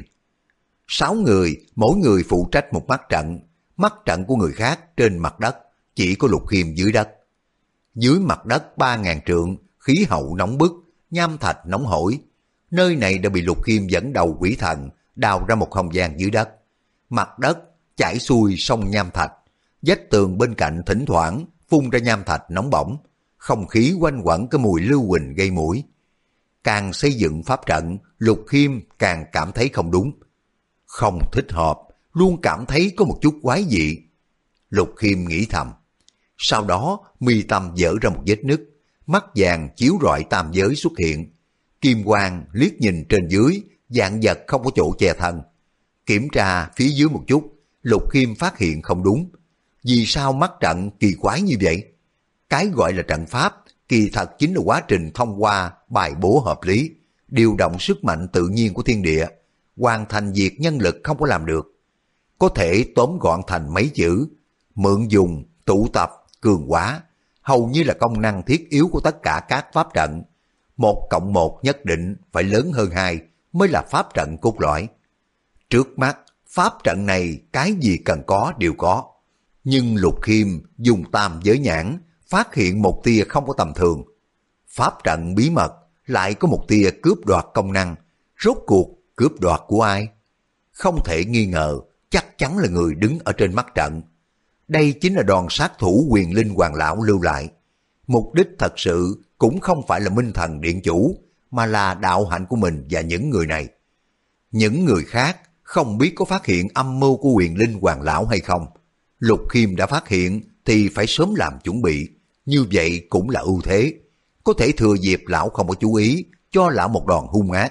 Speaker 1: 6 người, mỗi người phụ trách một mắt trận của người khác trên mặt đất, chỉ có Lục Khiêm dưới đất. Dưới mặt đất 3.000 trượng, khí hậu nóng bức, nham thạch nóng hổi. Nơi này đã bị Lục Khiêm dẫn đầu quỷ thần đào ra một không gian dưới đất. Mặt đất chảy xuôi sông nham thạch, vách tường bên cạnh thỉnh thoảng phun ra nham thạch nóng bỏng, không khí quanh quẩn cái mùi lưu huỳnh gây mũi. Càng xây dựng pháp trận, Lục Khiêm càng cảm thấy không đúng. Không thích hợp, luôn cảm thấy có một chút quái dị. Lục Khiêm nghĩ thầm. Sau đó, mi tâm vỡ ra một vết nứt, mắt vàng chiếu rọi tam giới xuất hiện. Kim quang liếc nhìn trên dưới, vạn vật không có chỗ che thân. Kiểm tra phía dưới một chút, Lục Khiêm phát hiện không đúng. Vì sao mắt trận kỳ quái như vậy? Cái gọi là trận pháp, kỳ thật chính là quá trình thông qua bài bố hợp lý, điều động sức mạnh tự nhiên của thiên địa, hoàn thành việc nhân lực không có làm được. Có thể tóm gọn thành mấy chữ: mượn dùng, tụ tập, cường hóa, hầu như là công năng thiết yếu của tất cả các pháp trận. 1 cộng 1 nhất định phải lớn hơn 2 mới là pháp trận cốt lõi. Trước mắt, pháp trận này cái gì cần có đều có. Nhưng Lục Khiêm dùng tam giới nhãn, phát hiện một tia không có tầm thường. Pháp trận bí mật lại có một tia cướp đoạt công năng. Rốt cuộc cướp đoạt của ai? Không thể nghi ngờ, chắc chắn là người đứng ở trên mắt trận. Đây chính là đòn sát thủ Huyền Linh Hoàng lão lưu lại. Mục đích thật sự cũng không phải là Minh Thần Điện Chủ, mà là đạo hạnh của mình và những người này. Những người khác không biết có phát hiện âm mưu của Huyền Linh Hoàng lão hay không. Lục Khiêm đã phát hiện thì phải sớm làm chuẩn bị, như vậy cũng là ưu thế. Có thể thừa dịp lão không có chú ý, cho lão một đòn hung ác.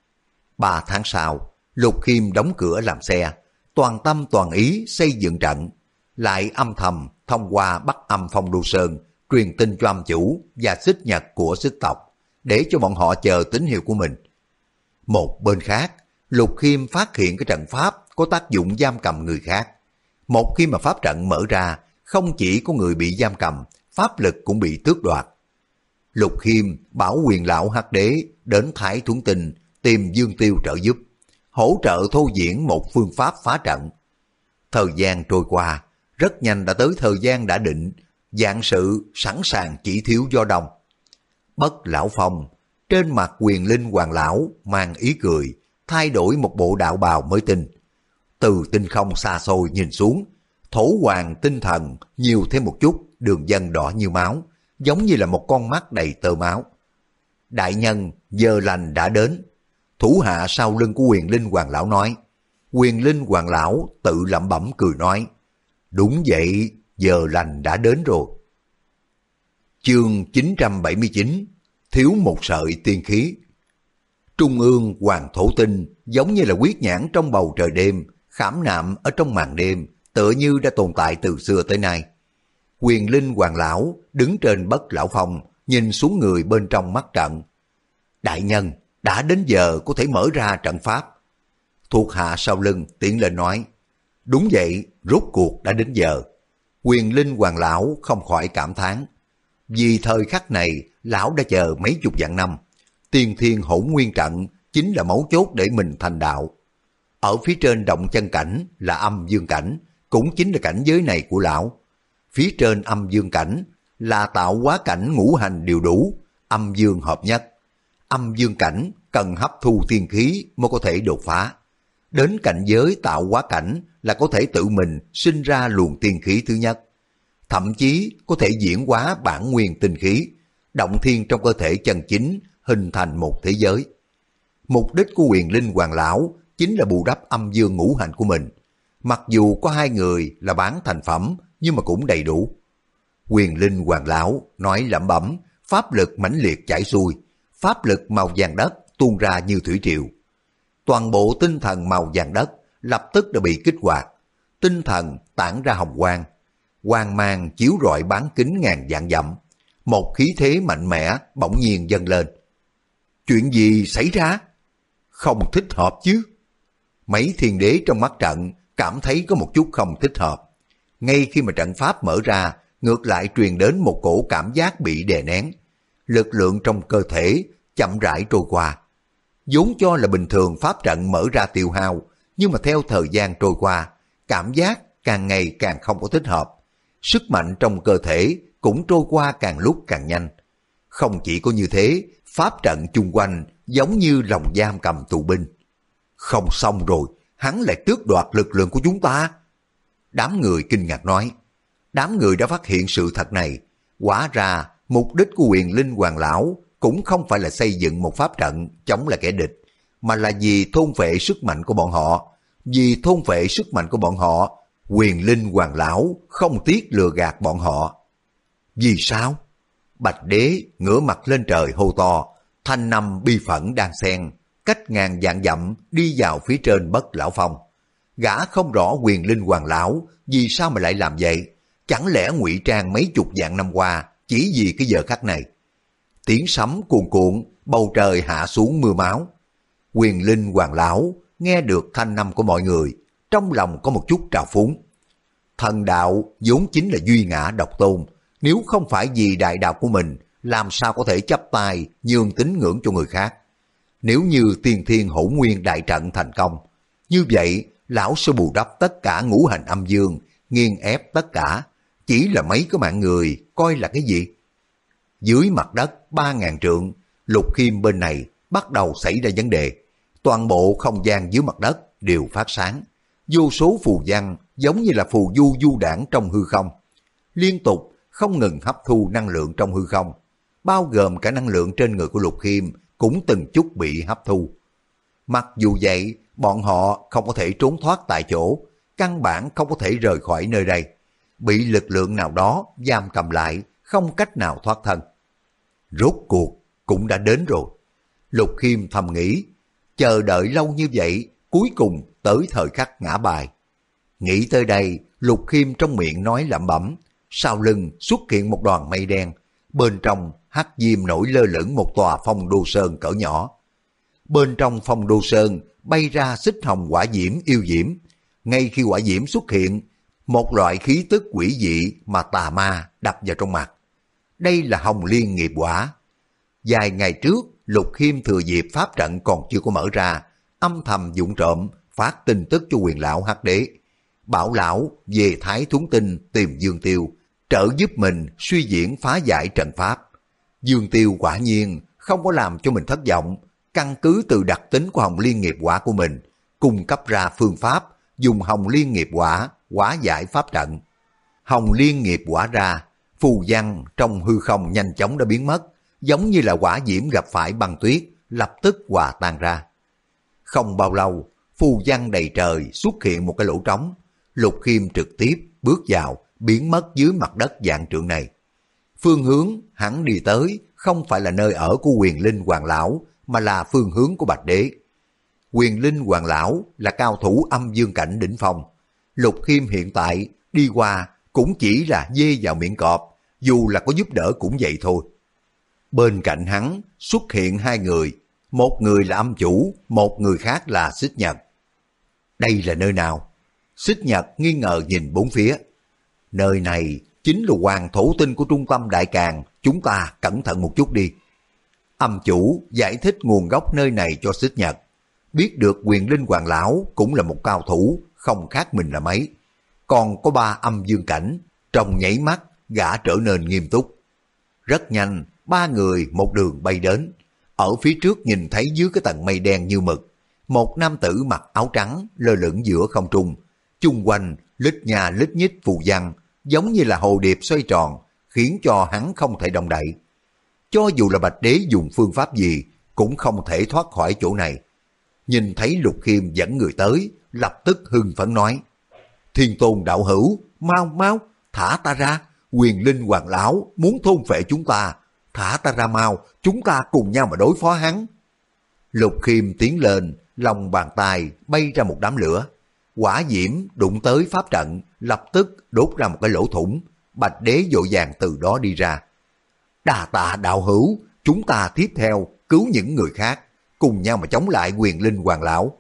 Speaker 1: 3 tháng sau, Lục Khiêm đóng cửa làm xe, toàn tâm toàn ý xây dựng trận, lại âm thầm thông qua Bắc Âm Phong Đô Sơn truyền tin cho âm chủ và xích nhật của xích tộc, để cho bọn họ chờ tín hiệu của mình. Một bên khác, Lục Khiêm phát hiện cái trận pháp có tác dụng giam cầm người khác. Một khi mà pháp trận mở ra, không chỉ có người bị giam cầm, pháp lực cũng bị tước đoạt. Lục Khiêm bảo Quyền lão Hắc Đế đến Thái Thuấn Tinh tìm Dương Tiêu trợ giúp, hỗ trợ thô diễn một phương pháp phá trận. Thời gian trôi qua, rất nhanh đã tới thời gian đã định, vạn sự sẵn sàng chỉ thiếu do đông. Bất Lão Phong, trên mặt Quyền Linh Hoàng lão mang ý cười, thay đổi một bộ đạo bào mới tinh. Từ tinh không xa xôi nhìn xuống, thổ hoàng tinh thần nhiều thêm một chút, đường vân đỏ như máu, giống như là một con mắt đầy tơ máu. Đại nhân, giờ lành đã đến. Thủ hạ sau lưng của Quyền Linh Hoàng lão nói. Quyền Linh Hoàng lão tự lẩm bẩm cười nói, đúng vậy, giờ lành đã đến rồi. Chương 979, thiếu một sợi tiên khí. Trung ương hoàng thổ tinh giống như là huyết nhãn trong bầu trời đêm, khảm nạm ở trong màn đêm, tựa như đã tồn tại từ xưa tới nay. Quyền Linh Hoàng lão đứng trên Bất Lão Phong, nhìn xuống người bên trong mắt trận. Đại nhân, đã đến giờ có thể mở ra trận pháp. Thuộc hạ sau lưng tiến lên nói, đúng vậy, rốt cuộc đã đến giờ. Quyền Linh Hoàng lão không khỏi cảm thán. Vì thời khắc này, lão đã chờ mấy chục vạn năm. Tiên thiên hỗn nguyên trận chính là mấu chốt để mình thành đạo. Ở phía trên động chân cảnh là âm dương cảnh, cũng chính là cảnh giới này của lão. Phía trên âm dương cảnh là tạo hóa cảnh ngũ hành đều đủ, âm dương hợp nhất. Âm dương cảnh cần hấp thu tiên khí mới có thể đột phá. Đến cảnh giới tạo hóa cảnh là có thể tự mình sinh ra luồng tiên khí thứ nhất. Thậm chí có thể diễn hóa bản nguyên tinh khí, động thiên trong cơ thể chân chính, hình thành một thế giới. Mục đích của Quyền Linh Hoàng lão chính là bù đắp âm dương ngũ hành của mình. Mặc dù có hai người là bán thành phẩm, nhưng mà cũng đầy đủ. Quyền Linh Hoàng lão nói lẩm bẩm, pháp lực mãnh liệt chảy xuôi, pháp lực màu vàng đất tuôn ra như thủy triều. Toàn bộ tinh thần màu vàng đất lập tức đã bị kích hoạt, tinh thần tản ra hồng quang, quang mang chiếu rọi bán kính ngàn vạn dặm, một khí thế mạnh mẽ bỗng nhiên dâng lên. Chuyện gì xảy ra? Không thích hợp chứ? Mấy thiên đế trong mắt trận cảm thấy có một chút không thích hợp. Ngay khi mà trận pháp mở ra, ngược lại truyền đến một cổ cảm giác bị đè nén. Lực lượng trong cơ thể chậm rãi trôi qua. Vốn cho là bình thường pháp trận mở ra tiêu hao, nhưng mà theo thời gian trôi qua, cảm giác càng ngày càng không có thích hợp. Sức mạnh trong cơ thể cũng trôi qua càng lúc càng nhanh. Không chỉ có như thế, pháp trận chung quanh giống như lồng giam cầm tù binh. Không xong rồi, hắn lại tước đoạt lực lượng của chúng ta. Đám người kinh ngạc nói. Đám người đã phát hiện sự thật này. Quả ra, mục đích của Quyền Linh Hoàng lão cũng không phải là xây dựng một pháp trận chống lại kẻ địch, mà là vì thôn phệ sức mạnh của bọn họ. Vì thôn phệ sức mạnh của bọn họ, Quyền Linh Hoàng lão không tiếc lừa gạt bọn họ. Vì sao? Bạch Đế ngửa mặt lên trời hô to, thanh năm bi phẫn đang xen, cách ngàn vạn dặm đi vào phía trên Bất Lão Phong. Gã không rõ Quyền Linh Hoàng lão vì sao mà lại làm vậy, chẳng lẽ ngụy trang mấy chục vạn năm qua chỉ vì cái giờ khắc này. Tiếng sấm cuồn cuộn, bầu trời hạ xuống mưa máu. Quyền Linh Hoàng lão nghe được thanh năm của mọi người, trong lòng có một chút trào phúng. Thần đạo vốn chính là duy ngã độc tôn, nếu không phải vì đại đạo của mình, làm sao có thể chấp tay nhường tín ngưỡng cho người khác. Nếu như tiên thiên hỗn nguyên đại trận thành công, như vậy lão sẽ bù đắp tất cả ngũ hành âm dương, nghiền ép tất cả, chỉ là mấy cái mạng người coi là cái gì. Dưới mặt đất 3.000 trượng, Lục Khiêm bên này bắt đầu xảy ra vấn đề. Toàn bộ không gian dưới mặt đất đều phát sáng, vô số phù văn giống như là phù du du đãng trong hư không, liên tục không ngừng hấp thu năng lượng trong hư không, bao gồm cả năng lượng trên người của Lục Khiêm cũng từng chút bị hấp thu. Mặc dù vậy, bọn họ không có thể trốn thoát tại chỗ, căn bản không có thể rời khỏi nơi đây, bị lực lượng nào đó giam cầm lại, không cách nào thoát thân. Rốt cuộc cũng đã đến rồi. Lục Khiêm thầm nghĩ, chờ đợi lâu như vậy, cuối cùng tới thời khắc ngã bài. Nghĩ tới đây, Lục Khiêm trong miệng nói lẩm bẩm, sau lưng xuất hiện một đoàn mây đen, bên trong hắc diêm nổi lơ lửng một tòa phong đô sơn cỡ nhỏ. Bên trong phong đô sơn bay ra xích hồng quả diễm yêu diễm. Ngay khi quả diễm xuất hiện, một loại khí tức quỷ dị mà tà ma đập vào trong mặt. Đây là hồng liên nghiệp quả. Vài ngày trước, Lục Khiêm thừa dịp pháp trận còn chưa có mở ra, âm thầm vụng trộm phát tin tức cho Quyền lão Hắc Đế, bảo lão về Thái Thuấn Tinh tìm Dương Tiêu, trợ giúp mình suy diễn phá giải trận pháp. Dương Tiêu quả nhiên không có làm cho mình thất vọng, căn cứ từ đặc tính của hồng liên nghiệp quả của mình, cung cấp ra phương pháp dùng hồng liên nghiệp quả hóa giải pháp trận. Hồng liên nghiệp quả ra, phù văn trong hư không nhanh chóng đã biến mất, giống như là quả diễm gặp phải băng tuyết, lập tức hòa tan ra. Không bao lâu, phù văn đầy trời xuất hiện một cái lỗ trống. Lục Khiêm trực tiếp bước vào, biến mất dưới mặt đất vạn trượng này. Phương hướng hắn đi tới không phải là nơi ở của Quyền Linh Hoàng lão, mà là phương hướng của Bạch Đế. Quyền Linh Hoàng lão là cao thủ âm dương cảnh đỉnh phong. Lục Khiêm hiện tại đi qua cũng chỉ là dê vào miệng cọp, dù là có giúp đỡ cũng vậy thôi. Bên cạnh hắn xuất hiện hai người, một người là âm chủ, một người khác là Xích Nhật. Đây là nơi nào? Xích Nhật nghi ngờ nhìn bốn phía. Nơi này chính là hoàng thổ tinh của trung tâm Đại Càn, chúng ta cẩn thận một chút đi. Âm chủ giải thích nguồn gốc nơi này cho Xích Nhật. Biết được Quyền Linh Hoàng lão cũng là một cao thủ, không khác mình là mấy. Còn có 3 âm dương cảnh, trong nháy mắt gã trở nên nghiêm túc. Rất nhanh, 3 người một đường bay đến. Ở phía trước nhìn thấy dưới cái tầng mây đen như mực, một nam tử mặc áo trắng lơ lửng giữa không trung, chung quanh lít nhà lít nhít phù văn, giống như là hồ điệp xoay tròn, khiến cho hắn không thể động đậy. Cho dù là Bạch Đế dùng phương pháp gì, cũng không thể thoát khỏi chỗ này. Nhìn thấy Lục Khiêm dẫn người tới, lập tức hưng phấn nói: Thiên Tôn đạo hữu, mau mau, thả ta ra, Quyền Linh Hoàng lão muốn thôn phệ chúng ta, thả ta ra mau, chúng ta cùng nhau mà đối phó hắn. Lục Khiêm tiến lên, lòng bàn tay bay ra một đám lửa, hỏa diễm đụng tới pháp trận, lập tức đốt ra một cái lỗ thủng. Bạch Đế vội vàng từ đó đi ra. Đà tạ đạo hữu, chúng ta tiếp theo cứu những người khác, cùng nhau mà chống lại Quyền Linh Hoàng lão.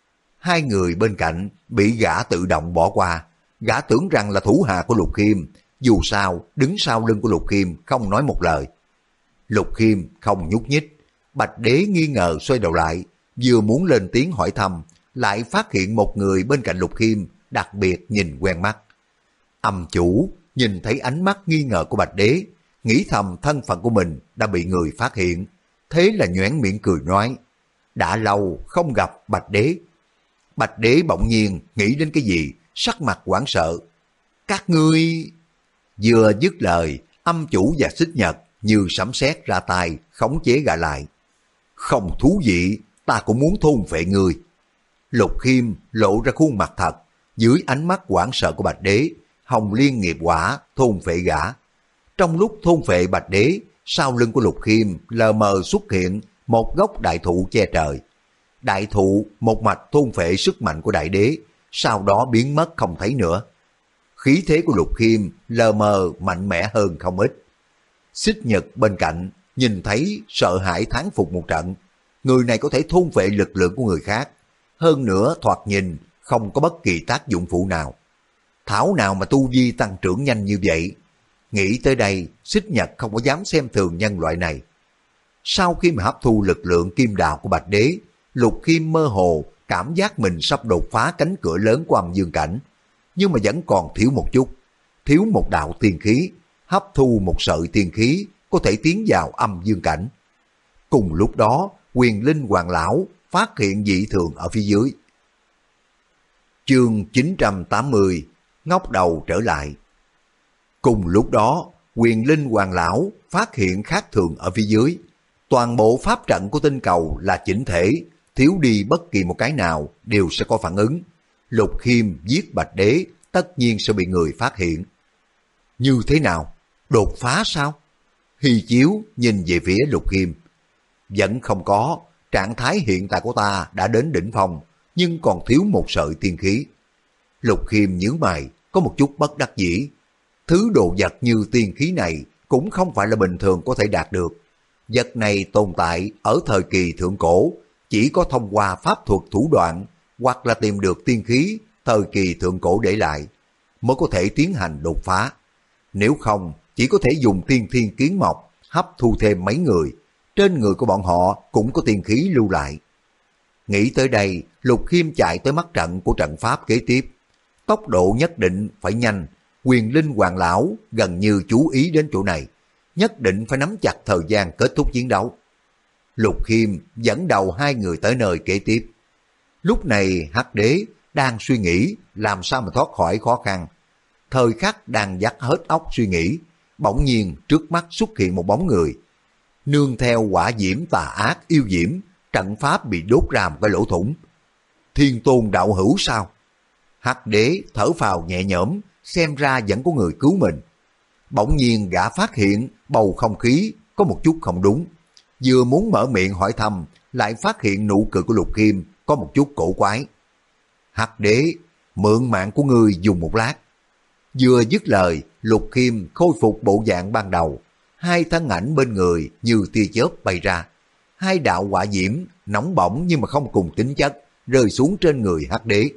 Speaker 1: Hai người bên cạnh bị gã tự động bỏ qua. Gã tưởng rằng là thủ hạ của Lục Khiêm, dù sao đứng sau lưng của Lục Khiêm không nói một lời. Lục Khiêm không nhúc nhích. Bạch Đế nghi ngờ xoay đầu lại, vừa muốn lên tiếng hỏi thăm, lại phát hiện một người bên cạnh Lục Khiêm đặc biệt nhìn quen mắt. Âm chủ nhìn thấy ánh mắt nghi ngờ của Bạch Đế, nghĩ thầm thân phận của mình đã bị người phát hiện, thế là nhoẻn miệng cười nói: đã lâu không gặp Bạch Đế. Bạch Đế bỗng nhiên nghĩ đến cái gì, sắc mặt hoảng sợ. Các ngươi... Vừa dứt lời, âm chủ và Xích Nhật như sấm sét ra tay khống chế gã lại. Không thú vị, ta cũng muốn thôn phệ ngươi. Lục Khiêm lộ ra khuôn mặt thật, dưới ánh mắt hoảng sợ của Bạch Đế, hồng liên nghiệp quả thôn phệ gã. Trong lúc thôn phệ Bạch Đế, sau lưng của Lục Khiêm lờ mờ xuất hiện một gốc đại thụ che trời. Đại thụ một mạch thôn phệ sức mạnh của Đại Đế, sau đó biến mất không thấy nữa. Khí thế của Lục Khiêm lờ mờ mạnh mẽ hơn không ít. Xích Nhật bên cạnh nhìn thấy sợ hãi thán phục một trận. Người này có thể thôn phệ lực lượng của người khác, hơn nữa thoạt nhìn không có bất kỳ tác dụng phụ nào. Thảo nào mà tu vi tăng trưởng nhanh như vậy. Nghĩ tới đây, Xích Nhật không có dám xem thường nhân loại này. Sau khi mà hấp thu lực lượng kim đạo của Bạch Đế, Lục Khiêm mơ hồ cảm giác mình sắp đột phá cánh cửa lớn của âm dương cảnh, nhưng mà vẫn còn thiếu một chút, thiếu một đạo tiên khí, hấp thu một sợi tiên khí có thể tiến vào âm dương cảnh. Cùng lúc đó, Quyền Linh Hoàng lão phát hiện dị thường ở phía dưới. Chương 980, ngóc đầu trở lại. Cùng lúc đó, Quyền Linh Hoàng lão phát hiện khác thường ở phía dưới. Toàn bộ pháp trận của tinh cầu là chỉnh thể, thiếu đi bất kỳ một cái nào đều sẽ có phản ứng. Lục Khiêm giết Bạch Đế tất nhiên sẽ bị người phát hiện. Như thế nào? Đột phá sao? Hy Chiếu nhìn về phía Lục Khiêm. Vẫn không có, trạng thái hiện tại của ta đã đến đỉnh phong, nhưng còn thiếu một sợi tiên khí. Lục Khiêm nhướng mày, có một chút bất đắc dĩ. Thứ đồ vật như tiên khí này cũng không phải là bình thường có thể đạt được. Vật này tồn tại ở thời kỳ thượng cổ, chỉ có thông qua pháp thuật thủ đoạn hoặc là tìm được tiên khí thời kỳ thượng cổ để lại mới có thể tiến hành đột phá. Nếu không, chỉ có thể dùng tiên thiên kiến mộc hấp thu thêm mấy người. Trên người của bọn họ cũng có tiên khí lưu lại. Nghĩ tới đây, Lục Khiêm chạy tới mắt trận của trận pháp kế tiếp. Tốc độ nhất định phải nhanh. Quyền Linh Hoàng Lão gần như chú ý đến chỗ này, nhất định phải nắm chặt thời gian kết thúc chiến đấu. Lục Khiêm dẫn đầu hai người tới nơi kế tiếp. Lúc này Hắc Đế đang suy nghĩ làm sao mà thoát khỏi khó khăn. Thời khắc đang dắt hết óc suy nghĩ, bỗng nhiên trước mắt xuất hiện một bóng người. Nương theo hỏa diễm tà ác yêu diễm, trận pháp bị đốt ra một cái lỗ thủng. Thiên Tôn đạo hữu sao? Hắc Đế thở phào nhẹ nhõm, xem ra vẫn có người cứu mình. Bỗng nhiên gã phát hiện bầu không khí có một chút không đúng. Vừa muốn mở miệng hỏi thăm, lại phát hiện nụ cười của Lục Khiêm có một chút cổ quái. Hắc Đế, mượn mạng của ngươi dùng một lát. Vừa dứt lời, Lục Khiêm khôi phục bộ dạng ban đầu. Hai thân ảnh bên người như tia chớp bay ra. Hai đạo hỏa diễm nóng bỏng nhưng mà không cùng tính chất rơi xuống trên người Hắc Đế.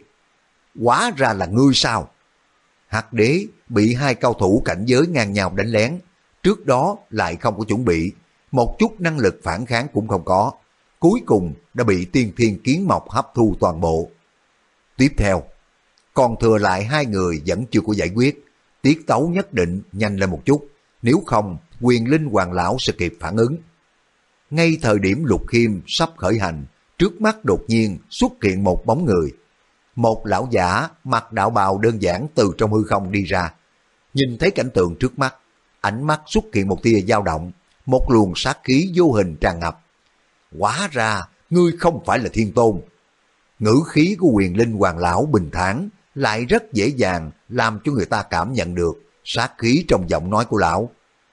Speaker 1: Hóa ra là ngươi sao? Hắc Đế bị hai cao thủ cảnh giới ngang nhau đánh lén, trước đó lại không có chuẩn bị, một chút năng lực phản kháng cũng không có, cuối cùng đã bị tiên thiên kiến mộc hấp thu toàn bộ. Tiếp theo, còn thừa lại hai người vẫn chưa có giải quyết, tiết tấu nhất định nhanh lên một chút, nếu không Quyền Linh Hoàng Lão sẽ kịp phản ứng. Ngay thời điểm Lục Khiêm sắp khởi hành, trước mắt đột nhiên xuất hiện một bóng người. Một lão giả mặc đạo bào đơn giản từ trong hư không đi ra. Nhìn thấy cảnh tượng trước mắt, ánh mắt xuất hiện một tia dao động, một luồng sát khí vô hình tràn ngập. Hóa ra, ngươi không phải là Thiên Tôn. Ngữ khí của Quyền Linh Hoàng Lão bình thản, lại rất dễ dàng làm cho người ta cảm nhận được sát khí trong giọng nói của lão.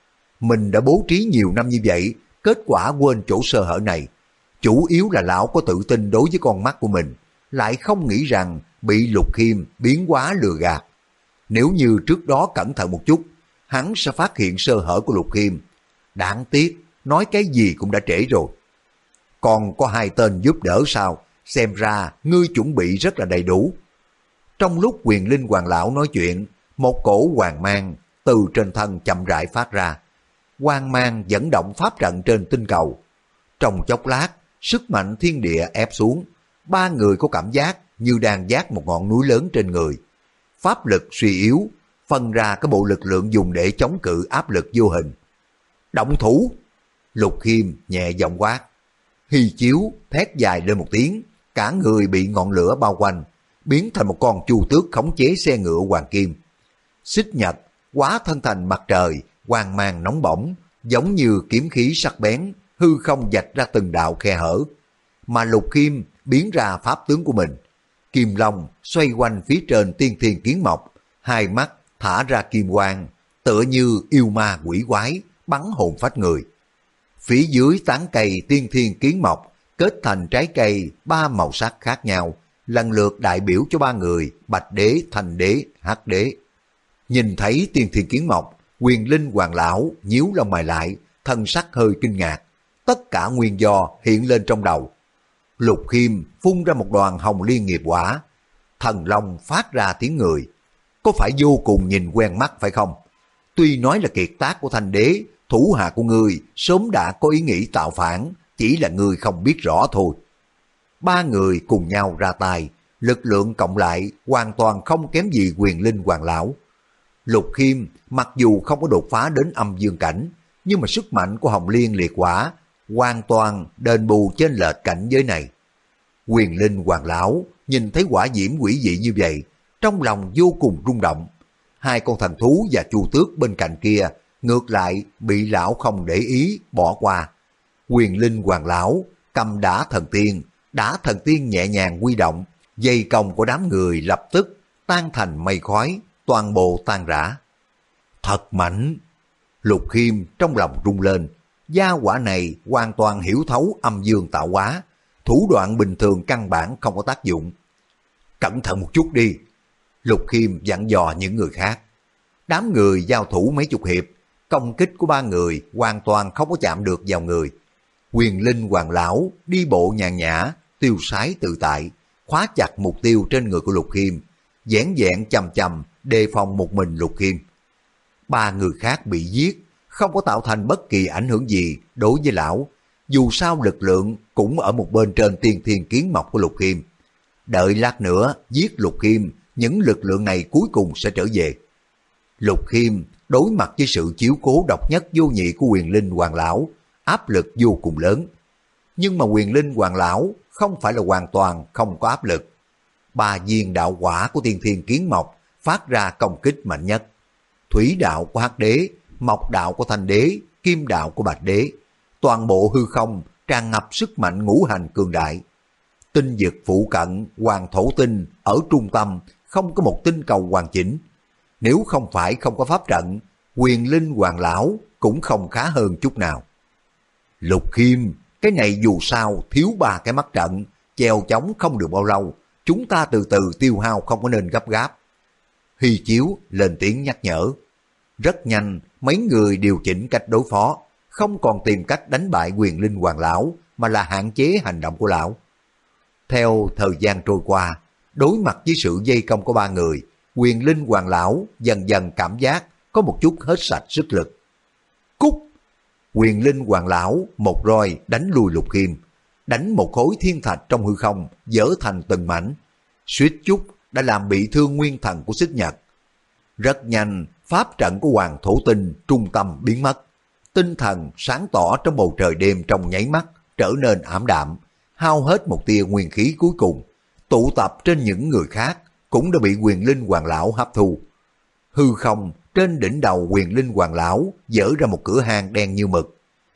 Speaker 1: Mình đã bố trí nhiều năm như vậy, kết quả quên chỗ sơ hở này. Chủ yếu là lão có tự tin đối với con mắt của mình, lại không nghĩ rằng bị Lục Khiêm biến hóa lừa gạt. Nếu như trước đó cẩn thận một chút, hắn sẽ phát hiện sơ hở của Lục Khiêm. Đáng tiếc, nói cái gì cũng đã trễ rồi. Còn có hai tên giúp đỡ sao? Xem ra ngươi chuẩn bị rất là đầy đủ. Trong lúc Quyền Linh Hoàng Lão nói chuyện, một cổ hoàng mang từ trên thân chậm rãi phát ra. Hoàng mang dẫn động pháp trận trên tinh cầu. Trong chốc lát, sức mạnh thiên địa ép xuống. Ba người có cảm giác như đang vác một ngọn núi lớn trên người. Pháp lực suy yếu, phân ra cái bộ lực lượng dùng để chống cự áp lực vô hình. Động thủ! Lục Khiêm nhẹ giọng quát. Hy Chiếu thét dài lên một tiếng, cả người bị ngọn lửa bao quanh, biến thành một con chu tước khống chế xe ngựa hoàng kim. Xích Nhật hóa thân thành mặt trời, quang mang nóng bỏng, giống như kiếm khí sắc bén, hư không vạch ra từng đạo khe hở. Mà Lục Khiêm biến ra pháp tướng của mình. Kim long xoay quanh phía trên tiên thiên kiến mộc, hai mắt thả ra kim quang, tựa như yêu ma quỷ quái, bắn hồn phách người. Phía dưới tán cây tiên thiên kiến mộc kết thành trái cây ba màu sắc khác nhau, lần lượt đại biểu cho ba người Bạch Đế, Thanh Đế, Hắc Đế. Nhìn thấy tiên thiên kiến mộc, Quyền Linh Hoàng Lão nhíu lông mày lại, thân sắc hơi kinh ngạc. Tất cả nguyên do hiện lên trong đầu. Lục Khiêm phun ra một đoàn hồng liên nghiệp quả. Thần long phát ra tiếng người. Có phải vô cùng nhìn quen mắt phải không? Tuy nói là kiệt tác của Thanh Đế, thủ hạ của ngươi sớm đã có ý nghĩ tạo phản, chỉ là ngươi không biết rõ thôi. Ba người cùng nhau ra tay, lực lượng cộng lại hoàn toàn không kém gì Quyền Linh Hoàng Lão. Lục Khiêm mặc dù không có đột phá đến âm dương cảnh, nhưng mà sức mạnh của hồng liên liệt quả hoàn toàn đền bù trên lệch cảnh giới này. Quyền Linh Hoàng Lão nhìn thấy quả diễm quỷ dị như vậy, trong lòng vô cùng rung động. Hai con thần thú và chu tước bên cạnh kia ngược lại bị lão không để ý bỏ qua. Quyền Linh Hoàng Lão cầm đả thần tiên nhẹ nhàng huy động, dây cong của đám người lập tức tan thành mây khói, toàn bộ tan rã. Thật mạnh! Lục Khiêm trong lòng rung lên, gia hỏa này hoàn toàn hiểu thấu âm dương tạo hóa, thủ đoạn bình thường căn bản không có tác dụng. Cẩn thận một chút đi! Lục Khiêm dặn dò những người khác. Đám người giao thủ mấy chục hiệp, công kích của ba người hoàn toàn không có chạm được vào người. Quyền linh hoàng lão đi bộ nhàn nhã, tiêu sái tự tại, khóa chặt mục tiêu trên người của Lục Khiêm, dẻn dẹn chằm chằm đề phòng một mình Lục Khiêm. Ba người khác bị giết, không có tạo thành bất kỳ ảnh hưởng gì đối với lão, dù sao lực lượng cũng ở một bên trên tiên thiên kiến mộc của Lục Khiêm. Đợi lát nữa giết Lục Khiêm, những lực lượng này cuối cùng sẽ trở về. Lục Khiêm đối mặt với sự chiếu cố độc nhất vô nhị của Quyền Linh Hoàng lão, áp lực vô cùng lớn. Nhưng mà Quyền Linh Hoàng lão không phải là hoàn toàn không có áp lực. Ba viên đạo quả của tiên thiên kiến mộc phát ra công kích mạnh nhất. Thủy đạo của Hắc đế, mộc đạo của Thanh đế, kim đạo của Bạch đế, toàn bộ hư không tràn ngập sức mạnh ngũ hành cường đại. Tinh vực phụ cận hoàng thổ tinh ở trung tâm không có một tinh cầu hoàn chỉnh. Nếu không phải không có pháp trận, Quyền Linh Hoàng lão cũng không khá hơn chút nào. Lục Khiêm, cái này dù sao thiếu ba cái mắt trận, chèo chống không được bao lâu, chúng ta từ từ tiêu hao, không có nên gấp gáp. Hy Chiếu lên tiếng nhắc nhở. Rất nhanh, mấy người điều chỉnh cách đối phó, không còn tìm cách đánh bại Quyền Linh Hoàng lão, mà là hạn chế hành động của lão. Theo thời gian trôi qua, đối mặt với sự vây công của ba người, Quyền Linh Hoàng lão dần dần cảm giác có một chút hết sạch sức lực. Cút! Quyền Linh Hoàng lão một roi đánh lui Lục Khiêm, đánh một khối thiên thạch trong hư không vỡ thành từng mảnh, suýt chút đã làm bị thương nguyên thần của Xích Nhật. Rất nhanh, pháp trận của Hoàng Thổ Tinh trung tâm biến mất, tinh thần sáng tỏ trong bầu trời đêm trong nháy mắt trở nên ảm đạm, hao hết một tia nguyên khí cuối cùng, tụ tập trên những người khác cũng đã bị Quyền Linh Hoàng lão hấp thu. Hư không trên đỉnh đầu Quyền Linh Hoàng lão dở ra một cửa hang đen như mực.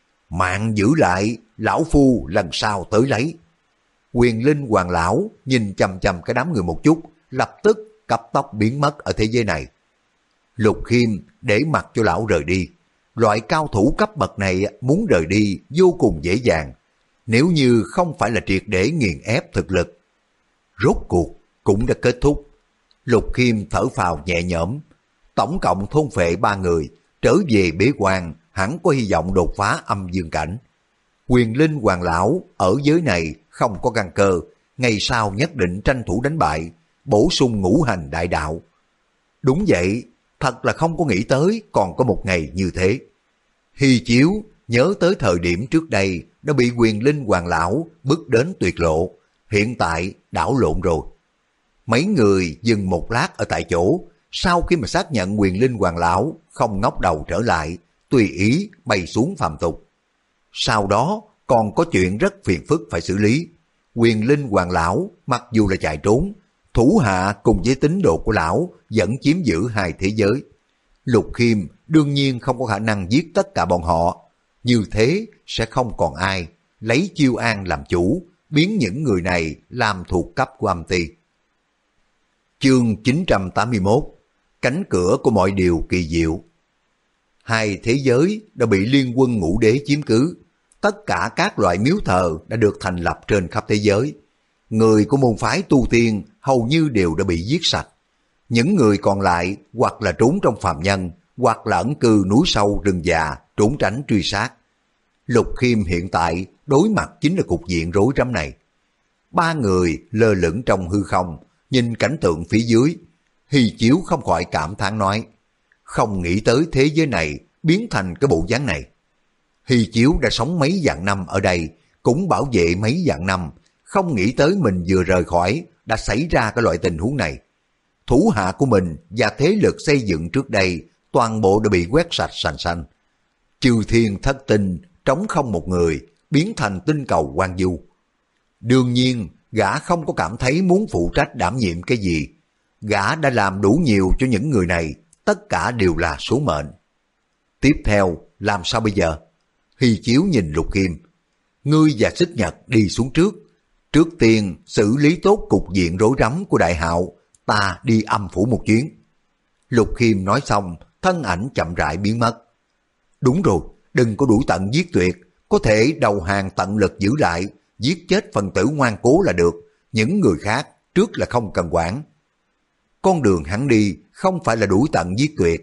Speaker 1: Mạng giữ lại, lão phu lần sau tới lấy. Quyền Linh Hoàng lão nhìn chằm chằm cái đám người một chút, lập tức cấp tốc biến mất ở thế giới này. Lục Khiêm để mặc cho lão rời đi. Loại cao thủ cấp bậc này muốn rời đi vô cùng dễ dàng, nếu như không phải là triệt để nghiền ép thực lực. Rốt cuộc cũng đã kết thúc. Lục Khiêm thở phào nhẹ nhõm, tổng cộng thôn phệ ba người, trở về bế quan, hẳn có hy vọng đột phá âm dương cảnh. Quyền Linh Hoàng lão ở giới này không có căn cơ, ngày sau nhất định tranh thủ đánh bại, bổ sung ngũ hành đại đạo. Đúng vậy, thật là không có nghĩ tới còn có một ngày như thế. Hy Chiếu nhớ tới thời điểm trước đây đã bị Quyền Linh Hoàng lão bức đến tuyệt lộ, hiện tại đảo lộn rồi. Mấy người dừng một lát ở tại chỗ, sau khi mà xác nhận Quyền Linh Hoàng lão không ngóc đầu trở lại, tùy ý bay xuống phàm tục. Sau đó còn có chuyện rất phiền phức phải xử lý. Quyền Linh Hoàng lão mặc dù là chạy trốn, thủ hạ cùng với tín đồ của lão vẫn chiếm giữ hai thế giới. Lục Khiêm đương nhiên không có khả năng giết tất cả bọn họ, như thế sẽ không còn ai lấy Chiêu An làm chủ, biến những người này làm thuộc cấp của âm ty. Chương 981, cánh cửa của mọi điều kỳ diệu. Hai thế giới đã bị liên quân ngũ đế chiếm cứ, tất cả các loại miếu thờ đã được thành lập trên khắp thế giới. Người của môn phái tu tiên hầu như đều đã bị giết sạch. Những người còn lại hoặc là trốn trong phàm nhân, hoặc là ẩn cư núi sâu rừng già, trốn tránh truy sát. Lục Khiêm hiện tại đối mặt chính là cục diện rối rắm này. Ba người lơ lửng trong hư không, nhìn cảnh tượng phía dưới, Hy Chiếu không khỏi cảm thán nói, không nghĩ tới thế giới này biến thành cái bộ dáng này. Hy Chiếu đã sống mấy vạn năm ở đây, cũng bảo vệ mấy vạn năm, không nghĩ tới mình vừa rời khỏi đã xảy ra cái loại tình huống này. Thủ hạ của mình và thế lực xây dựng trước đây toàn bộ đã bị quét sạch sành xanh. Chư thiên thất tinh trống không một người, biến thành tinh cầu hoang vu. Đương nhiên gã không có cảm thấy muốn phụ trách đảm nhiệm cái gì. Gã đã làm đủ nhiều cho những người này, tất cả đều là số mệnh. Tiếp theo làm sao bây giờ? Hy Chiếu nhìn Lục Khiêm. Ngươi và Xích Nhật đi xuống trước. Trước tiên xử lý tốt cục diện rối rắm của Đại Hạo, ta đi âm phủ một chuyến. Lục Khiêm nói xong, thân ảnh chậm rãi biến mất. Đúng rồi, đừng có đuổi tận giết tuyệt, có thể đầu hàng tận lực giữ lại, giết chết phần tử ngoan cố là được, những người khác trước là không cần quản. Con đường hắn đi không phải là đuổi tận giết tuyệt,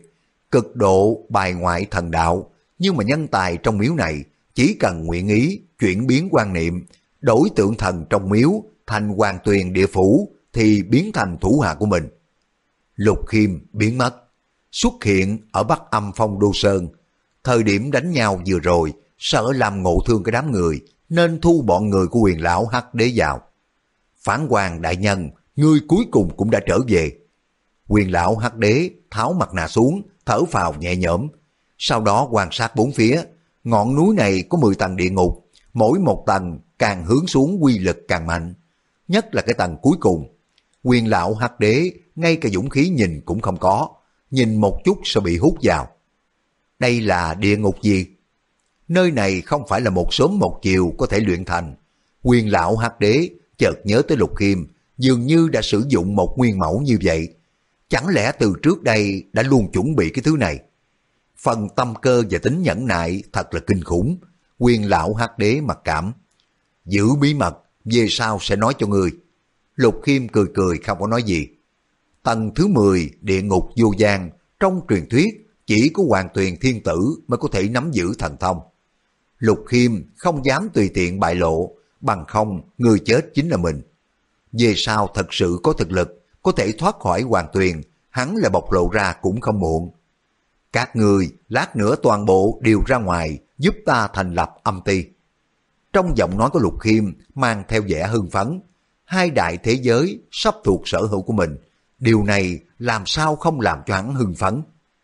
Speaker 1: cực độ bài ngoại thần đạo, nhưng mà nhân tài trong miếu này chỉ cần nguyện ý chuyển biến quan niệm, đổi tượng thần trong miếu thành Hoàng Tuyền địa phủ thì biến thành thủ hạ của mình. Lục Khiêm biến mất, xuất hiện ở Bắc Âm Phong Đô Sơn. Thời điểm đánh nhau vừa rồi, sợ làm ngộ thương cái đám người, nên thu bọn người của Huyền lão Hắc Đế vào. Phản Hoàng đại nhân, ngươi cuối cùng cũng đã trở về. Huyền lão Hắc Đế tháo mặt nạ xuống, thở phào nhẹ nhõm. Sau đó quan sát bốn phía, ngọn núi này có 10 tầng địa ngục, mỗi một tầng càng hướng xuống quy lực càng mạnh. Nhất là cái tầng cuối cùng. Huyền lão Hắc Đế ngay cả dũng khí nhìn cũng không có, nhìn một chút sẽ bị hút vào. Đây là địa ngục gì? Nơi này không phải là một sớm một chiều có thể luyện thành. Huyền lão Hắc Đế chợt nhớ tới Lục Khiêm, dường như đã sử dụng một nguyên mẫu như vậy. Chẳng lẽ từ trước đây đã luôn chuẩn bị cái thứ này? Phần tâm cơ và tính nhẫn nại thật là kinh khủng. Huyền lão Hắc Đế mặc cảm. Giữ bí mật, về sau sẽ nói cho ngươi. Lục Khiêm cười cười không có nói gì. Tầng thứ 10 địa ngục vô gian, trong truyền thuyết chỉ có Hoàng Tuyền Thiên Tử mới có thể nắm giữ thần thông. Lục Khiêm không dám tùy tiện bại lộ, bằng không người chết chính là mình. Về sau thật sự có thực lực, có thể thoát khỏi Hoàng Tuyền, hắn là bộc lộ ra cũng không muộn. Các người lát nữa toàn bộ đều ra ngoài, giúp ta thành lập âm ty. Trong giọng nói của Lục Khiêm mang theo vẻ hưng phấn. Hai đại thế giới sắp thuộc sở hữu của mình, điều này làm sao không làm cho hắn hưng phấn.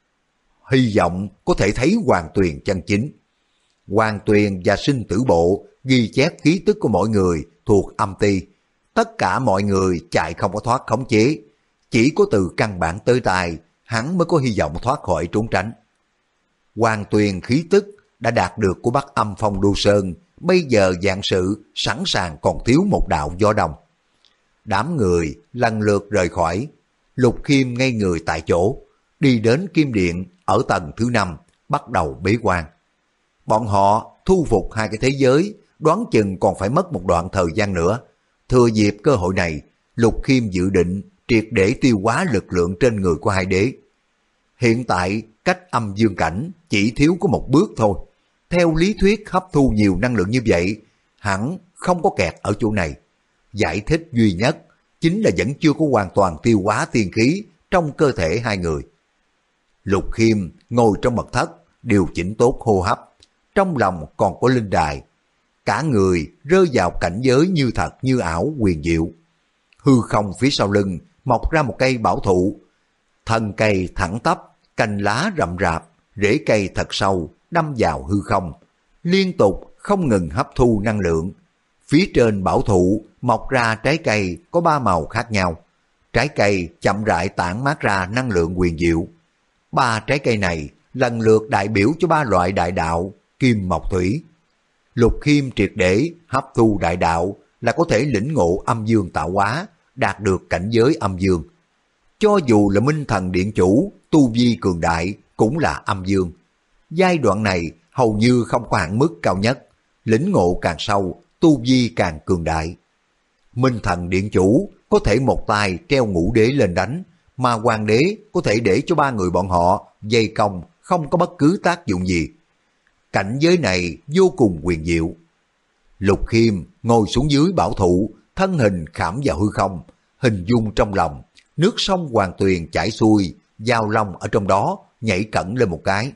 Speaker 1: Hy vọng có thể thấy Hoàng Tuyền chân chính. Hoàng Tuyền và sinh tử bộ ghi chép khí tức của mọi người thuộc âm ty. Tất cả mọi người chạy không có thoát khống chế. Chỉ có từ căn bản tới tài, hắn mới có hy vọng thoát khỏi trốn tránh. Hoàng Tuyền khí tức đã đạt được của Bắc Âm Phong Đô Sơn, bây giờ dạng sự sẵn sàng còn thiếu một đạo gió đông. Đám người lần lượt rời khỏi. Lục Khiêm ngây người tại chỗ, đi đến Kim Điện ở tầng thứ 5, bắt đầu bế quan. Bọn họ thu phục hai cái thế giới, đoán chừng còn phải mất một đoạn thời gian nữa. Thừa dịp cơ hội này, Lục Khiêm dự định triệt để tiêu hóa lực lượng trên người của hai đế. Hiện tại cách âm dương cảnh chỉ thiếu có một bước thôi. Theo lý thuyết hấp thu nhiều năng lượng như vậy, hẳn không có kẹt ở chỗ này. Giải thích duy nhất chính là vẫn chưa có hoàn toàn tiêu hóa tiên khí trong cơ thể hai người. Lục Khiêm ngồi trong mật thất, điều chỉnh tốt hô hấp, trong lòng còn có linh đài. Cả người rơi vào cảnh giới như thật như ảo huyền diệu. Hư không phía sau lưng mọc ra một cây bảo thụ. Thân cây thẳng tắp, cành lá rậm rạp, rễ cây thật sâu, đâm vào hư không, liên tục không ngừng hấp thu năng lượng. Phía trên bảo thụ mọc ra trái cây có 3 màu khác nhau. Trái cây chậm rãi tản mát ra năng lượng huyền diệu. 3 trái cây này lần lượt đại biểu cho 3 loại đại đạo, kim mộc thủy. Lục Khiêm triệt để hấp thu đại đạo là có thể lĩnh ngộ âm dương tạo hóa, đạt được cảnh giới âm dương. Cho dù là Minh Thần Điện Chủ, tu vi cường đại cũng là âm dương. Giai đoạn này hầu như không có hạn mức cao nhất, lĩnh ngộ càng sâu, tu vi càng cường đại. Minh Thần Điện Chủ có thể một tay treo ngũ đế lên đánh, mà Hoàng đế có thể để cho 3 người bọn họ dây công không có bất cứ tác dụng gì. Cảnh giới này vô cùng huyền diệu. Lục Khiêm ngồi xuống dưới bảo thụ, thân hình khảm vào hư không, hình dung trong lòng, nước sông Hoàng Tuyền chảy xuôi, Giao Long ở trong đó nhảy cẩn lên một cái.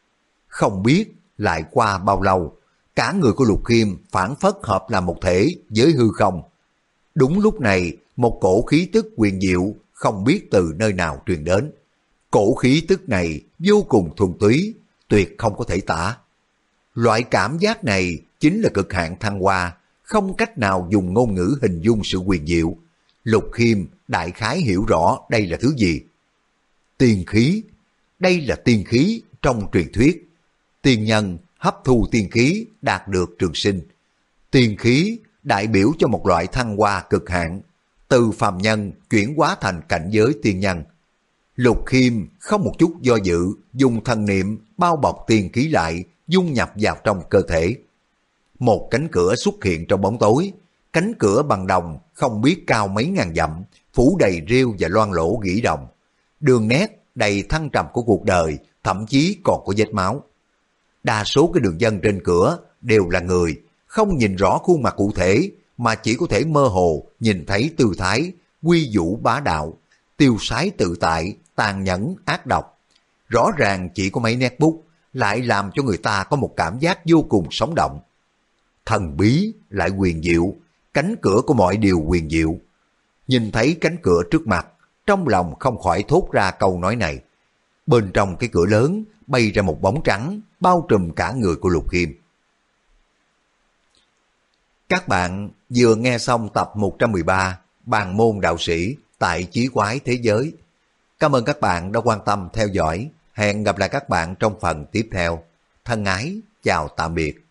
Speaker 1: Không biết lại qua bao lâu, cả người của Lục Khiêm phản phất hợp làm một thể với hư không. Đúng lúc này, một cổ khí tức huyền diệu không biết từ nơi nào truyền đến. Cổ khí tức này vô cùng thuần túy, tuyệt không có thể tả. Loại cảm giác này chính là cực hạn thăng hoa, không cách nào dùng ngôn ngữ hình dung sự huyền diệu. Lục Khiêm đại khái hiểu rõ đây là thứ gì. Tiên khí, đây là tiên khí trong truyền thuyết. Tiên nhân hấp thu tiên khí đạt được trường sinh. Tiên khí đại biểu cho một loại thăng hoa cực hạn, từ phàm nhân chuyển hóa thành cảnh giới tiên nhân. Lục Khiêm không một chút do dự, dùng thần niệm bao bọc tiên khí lại, dung nhập vào trong cơ thể. Một cánh cửa xuất hiện trong bóng tối, cánh cửa bằng đồng không biết cao mấy ngàn dặm, phủ đầy rêu và loang lỗ gỉ đồng. Đường nét đầy thăng trầm của cuộc đời, thậm chí còn có vết máu. Đa số cái đường vân trên cửa đều là người, không nhìn rõ khuôn mặt cụ thể, mà chỉ có thể mơ hồ nhìn thấy tư thái, quy vũ bá đạo, tiêu sái tự tại, tàn nhẫn, ác độc. Rõ ràng chỉ có mấy nét bút, lại làm cho người ta có một cảm giác vô cùng sống động. Thần bí lại huyền diệu, cánh cửa của mọi điều huyền diệu. Nhìn thấy cánh cửa trước mặt, trong lòng không khỏi thốt ra câu nói này. Bên trong cái cửa lớn bay ra một bóng trắng, bao trùm cả người của Lục Khiêm. Các bạn vừa nghe xong tập 113 Bàn môn đạo sĩ tại Chí Quái Thế Giới. Cảm ơn các bạn đã quan tâm theo dõi. Hẹn gặp lại các bạn trong phần tiếp theo. Thân ái, chào tạm biệt.